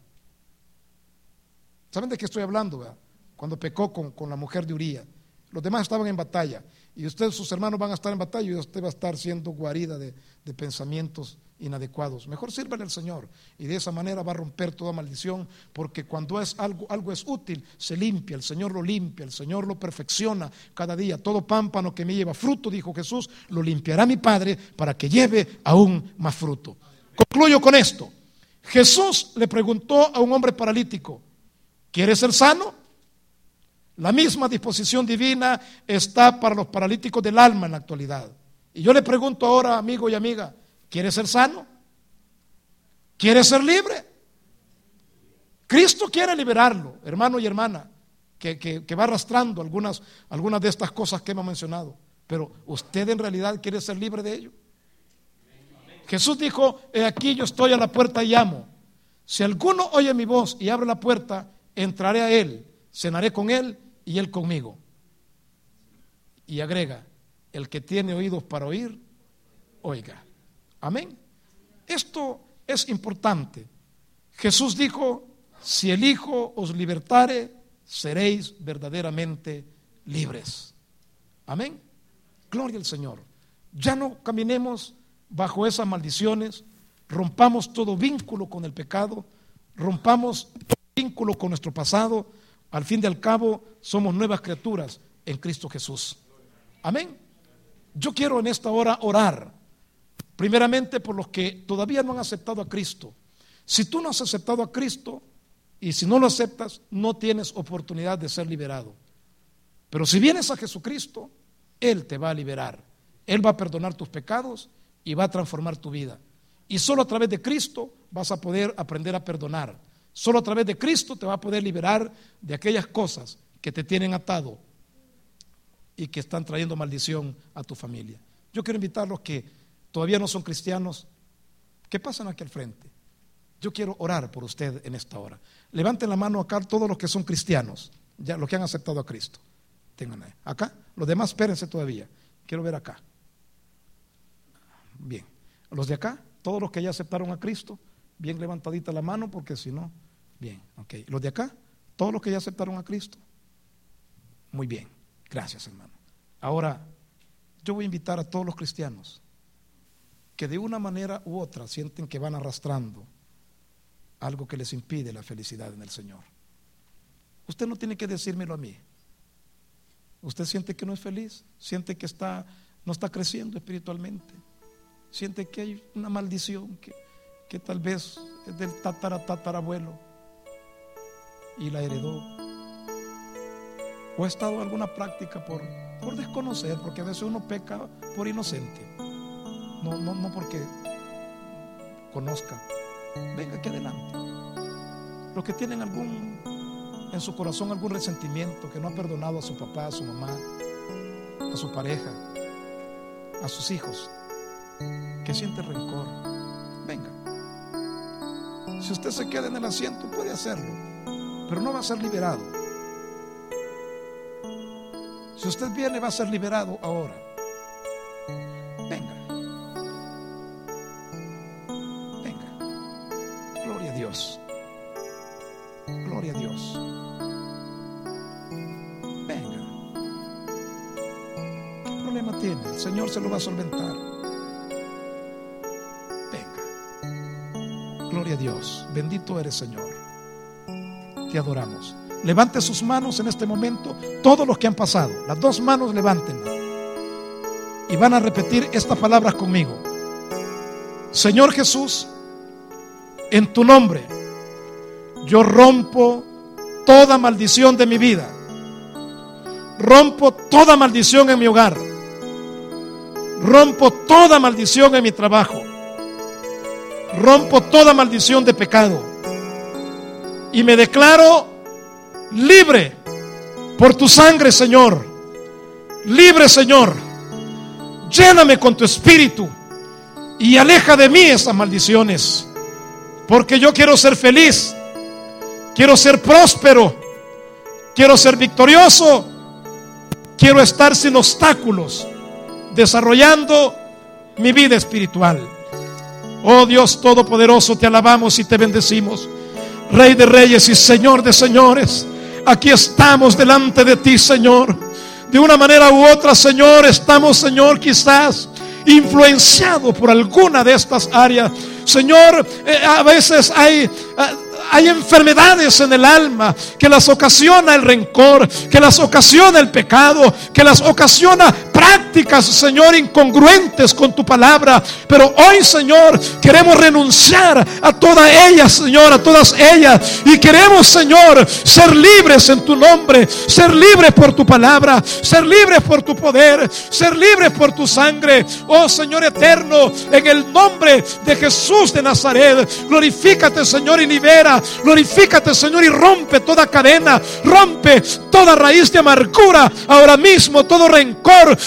¿Saben de qué estoy hablando? ¿Verdad? Cuando pecó con, con la mujer de Uría. Los demás estaban en batalla y ustedes, sus hermanos, van a estar en batalla y usted va a estar siendo guarida de, de pensamientos inadecuados. Mejor sírvale al Señor y de esa manera va a romper toda maldición, porque cuando es algo, algo es útil, se limpia, el Señor lo limpia, el Señor lo perfecciona cada día. Todo pámpano que me lleva fruto, dijo Jesús, lo limpiará mi Padre para que lleve aún más fruto. Concluyo con esto. Jesús le preguntó a un hombre paralítico, ¿quieres ser sano? La misma disposición divina está para los paralíticos del alma en la actualidad. Y yo le pregunto ahora, amigo y amiga, ¿quieres ser sano? ¿Quieres ser libre? Cristo quiere liberarlo, hermano y hermana, que, que, que va arrastrando algunas, algunas de estas cosas que hemos mencionado. Pero ¿usted en realidad quiere ser libre de ello? Jesús dijo, he aquí yo estoy a la puerta y llamo. Si alguno oye mi voz y abre la puerta, entraré a él, cenaré con él y él conmigo. Y agrega, el que tiene oídos para oír, oiga. Amén. Esto es importante. Jesús dijo, si el Hijo os libertare, seréis verdaderamente libres. Amén. Gloria al Señor. Ya no caminemos bajo esas maldiciones. Rompamos todo vínculo con el pecado. Rompamos todo vínculo con nuestro pasado. Al fin y al cabo, somos nuevas criaturas en Cristo Jesús. Amén. Yo quiero en esta hora orar, primeramente por los que todavía no han aceptado a Cristo. Si tú no has aceptado a Cristo, y si no lo aceptas, no tienes oportunidad de ser liberado. Pero si vienes a Jesucristo, Él te va a liberar. Él va a perdonar tus pecados y va a transformar tu vida. Y solo a través de Cristo vas a poder aprender a perdonar. Solo a través de Cristo te va a poder liberar de aquellas cosas que te tienen atado y que están trayendo maldición a tu familia. Yo quiero invitar a los que todavía no son cristianos, que pasen aquí al frente. Yo quiero orar por usted en esta hora. Levanten la mano acá todos los que son cristianos, ya los que han aceptado a Cristo. Tengan ahí. Acá, los demás espérense todavía. Quiero ver acá. Bien. Los de acá, todos los que ya aceptaron a Cristo, bien levantadita la mano, porque si no, bien, ok. Los de acá, todos los que ya aceptaron a Cristo. Muy bien. Gracias, hermano. Ahora, yo voy a invitar a todos los cristianos que de una manera u otra sienten que van arrastrando algo que les impide la felicidad en el Señor. Usted no tiene que decírmelo a mí. Usted siente que no es feliz, siente que está, no está creciendo espiritualmente, siente que hay una maldición que, que tal vez es del tatara tatarabuelo y la heredó, o ha estado en alguna práctica por, por desconocer, porque a veces uno peca por inocente, no, no, no porque conozca. Venga aquí adelante. Los que tienen algún en su corazón algún resentimiento, que no ha perdonado a su papá, a su mamá, a su pareja, a sus hijos, que siente rencor, venga. Si usted se queda en el asiento, puede hacerlo, pero no va a ser liberado. Si usted viene, va a ser liberado ahora. Venga. Venga. Gloria a Dios. Gloria a Dios. Venga. ¿Qué problema tiene? El Señor se lo va a solventar. Venga. Gloria a Dios. Bendito eres, Señor. Te adoramos. Levante sus manos en este momento, todos los que han pasado. Las dos manos levántenlas y van a repetir estas palabras conmigo. Señor Jesús, en tu nombre yo rompo toda maldición de mi vida. Rompo toda maldición en mi hogar. Rompo toda maldición en mi trabajo. Rompo toda maldición de pecado. Y me declaro libre por tu sangre, Señor. Libre, Señor. Lléname con tu espíritu y aleja de mí esas maldiciones, porque yo quiero ser feliz. Quiero ser próspero, quiero ser victorioso, quiero estar sin obstáculos, desarrollando mi vida espiritual. Oh Dios Todopoderoso, te alabamos y te bendecimos. Rey de reyes y Señor de señores, aquí estamos delante de ti, Señor. De una manera u otra, Señor, estamos, Señor, quizás influenciados por alguna de estas áreas. Señor, eh, a veces hay... Eh, Hay enfermedades en el alma que las ocasiona el rencor, que las ocasiona el pecado, que las ocasiona prácticas, Señor, incongruentes con tu palabra. Pero hoy, Señor, queremos renunciar a todas ellas, Señor, a todas ellas. Y queremos, Señor, ser libres en tu nombre, ser libres por tu palabra, ser libres por tu poder, ser libres por tu sangre. Oh Señor eterno, en el nombre de Jesús de Nazaret, glorifícate, Señor, y libera. Glorifícate, Señor, y rompe toda cadena, rompe toda raíz de amargura ahora mismo, todo rencor,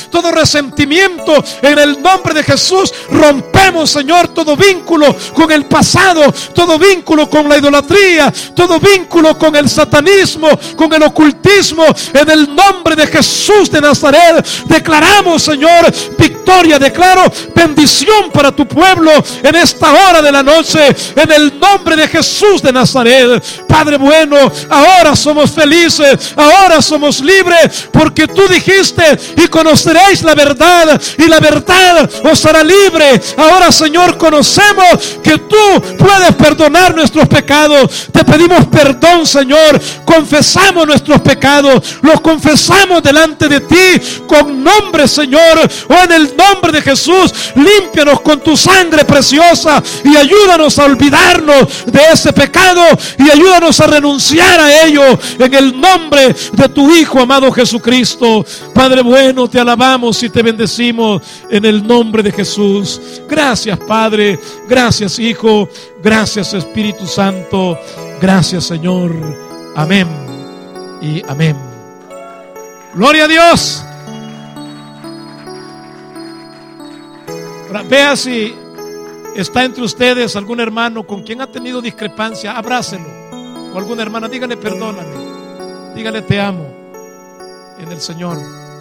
todo resentimiento. En el nombre de Jesús rompemos, Señor, todo vínculo con el pasado, todo vínculo con la idolatría, todo vínculo con el satanismo, con el ocultismo. En el nombre de Jesús de Nazaret declaramos, Señor, victoria. Declaro bendición para tu pueblo en esta hora de la noche, en el nombre de Jesús de Nazaret. Padre bueno, ahora somos felices, ahora somos libres, porque tú dijiste: y conoceréis la verdad, y la verdad os hará libre. Ahora, Señor, conocemos que tú puedes perdonar nuestros pecados. Te pedimos perdón, Señor. Confesamos nuestros pecados, los confesamos delante de ti con nombre, Señor. Oh, en el nombre de Jesús, límpianos con tu sangre preciosa y ayúdanos a olvidarnos de ese pecado y ayúdanos a renunciar a ello en el nombre de tu Hijo amado Jesucristo. Padre bueno, te alabamos y te bendecimos en el nombre de Jesús. Gracias, Padre. Gracias, Hijo. Gracias, Espíritu Santo. Gracias, Señor. Amén y amén. Gloria a Dios. Vea si está entre ustedes algún hermano con quien ha tenido discrepancia, abrácelo. O alguna hermana, dígale perdóname, dígale te amo en el Señor.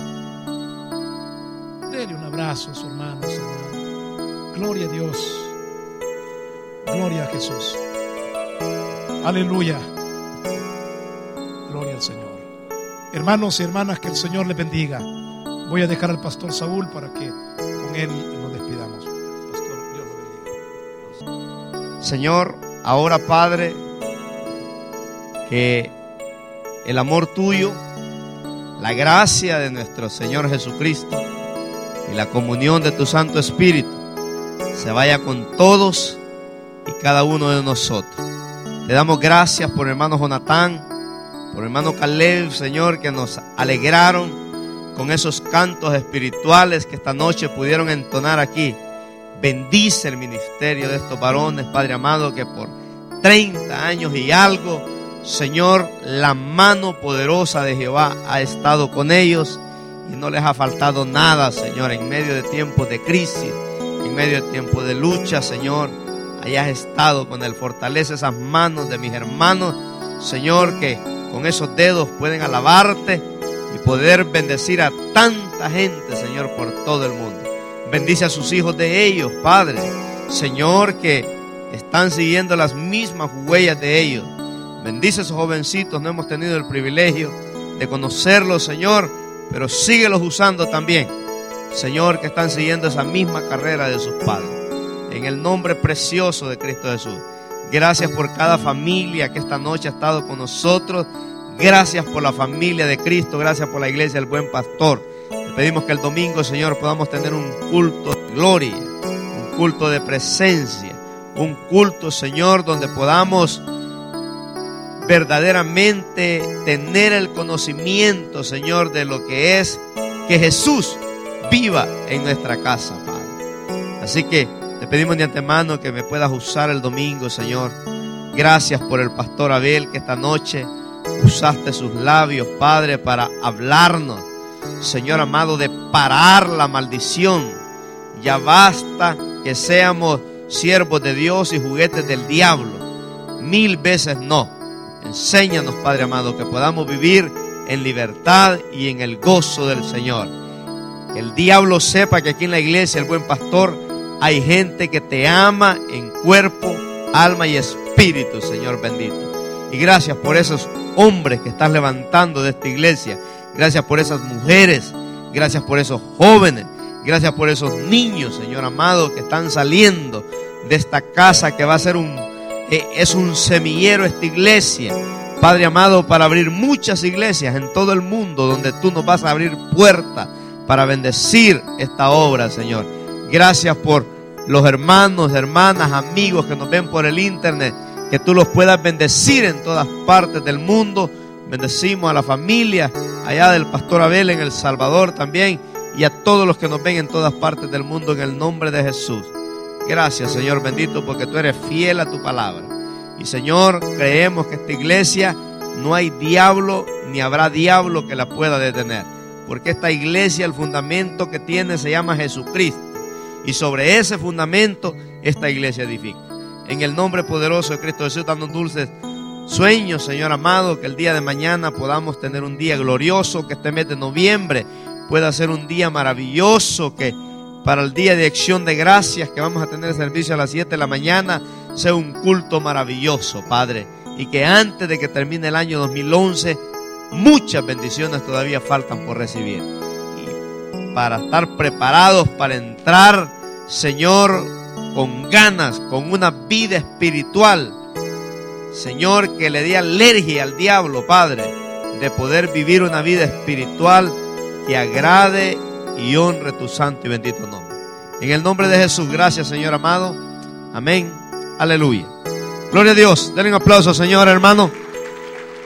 Dele un abrazo a su hermano, a su hermana. Gloria a Dios. Gloria a Jesús. Aleluya. Gloria al Señor. Hermanos y hermanas, que el Señor les bendiga. Voy a dejar al pastor Saúl para que con él nos despidamos. Pastor, Dios lo bendiga. Señor, ahora, Padre, que el amor tuyo, la gracia de nuestro Señor Jesucristo y la comunión de tu Santo Espíritu se vaya con todos y cada uno de nosotros. Te damos gracias por hermano Jonatán, por hermano Caleb, Señor, que nos alegraron con esos cantos espirituales que esta noche pudieron entonar aquí. Bendice el ministerio de estos varones, Padre amado, que por treinta años y algo, Señor, la mano poderosa de Jehová ha estado con ellos y no les ha faltado nada, Señor, en medio de tiempos de crisis, en medio de tiempos de lucha, Señor. Hayas estado con él. Fortalece esas manos de mis hermanos, Señor, que con esos dedos pueden alabarte y poder bendecir a tanta gente, Señor, por todo el mundo. Bendice a sus hijos de ellos, Padre, Señor, que están siguiendo las mismas huellas de ellos. Bendice a esos jovencitos. No hemos tenido el privilegio de conocerlos, Señor, pero síguelos usando también, Señor, que están siguiendo esa misma carrera de sus padres. En el nombre precioso de Cristo Jesús. Gracias por cada familia que esta noche ha estado con nosotros. Gracias por la familia de Cristo. Gracias por la iglesia del Buen Pastor. Te pedimos que el domingo, Señor, podamos tener un culto de gloria, un culto de presencia, un culto, Señor, donde podamos verdaderamente tener el conocimiento, Señor, de lo que es que Jesús viva en nuestra casa, Padre. Así que te pedimos de antemano que me puedas usar el domingo, Señor. Gracias por el pastor Abel, que esta noche usaste sus labios, Padre, para hablarnos, Señor amado, de parar la maldición. Ya basta que seamos siervos de Dios y juguetes del diablo. Mil veces no. Enséñanos, Padre amado, que podamos vivir en libertad y en el gozo del Señor. Que el diablo sepa que aquí en la iglesia, el Buen Pastor, hay gente que te ama en cuerpo, alma y espíritu, Señor bendito. Y gracias por esos hombres que estás levantando de esta iglesia. Gracias por esas mujeres. Gracias por esos jóvenes. Gracias por esos niños, Señor amado, que están saliendo de esta casa que va a ser un, eh, es un semillero esta iglesia. Padre amado, para abrir muchas iglesias en todo el mundo donde tú nos vas a abrir puertas para bendecir esta obra, Señor. Gracias por los hermanos, hermanas, amigos que nos ven por el internet, que tú los puedas bendecir en todas partes del mundo. Bendecimos a la familia allá del pastor Abel en El Salvador también, y a todos los que nos ven en todas partes del mundo en el nombre de Jesús. Gracias, Señor bendito, porque tú eres fiel a tu palabra. Y Señor, creemos que esta iglesia no hay diablo ni habrá diablo que la pueda detener, porque esta iglesia, el fundamento que tiene se llama Jesucristo, y sobre ese fundamento esta iglesia edifica. En el nombre poderoso de Cristo Jesús, dando dulces sueños, Señor amado, que el día de mañana podamos tener un día glorioso, que este mes de noviembre pueda ser un día maravilloso, que para el día de acción de gracias que vamos a tener servicio a las siete de la mañana sea un culto maravilloso, Padre, y que antes de que termine el año dos mil once muchas bendiciones todavía faltan por recibir, y para estar preparados para entrar, Señor, con ganas, con una vida espiritual, Señor, que le dé alergia al diablo, Padre, de poder vivir una vida espiritual que agrade y honre tu santo y bendito nombre. En el nombre de Jesús, gracias, Señor amado. Amén. Aleluya. Gloria a Dios. Denle un aplauso, Señor, hermano.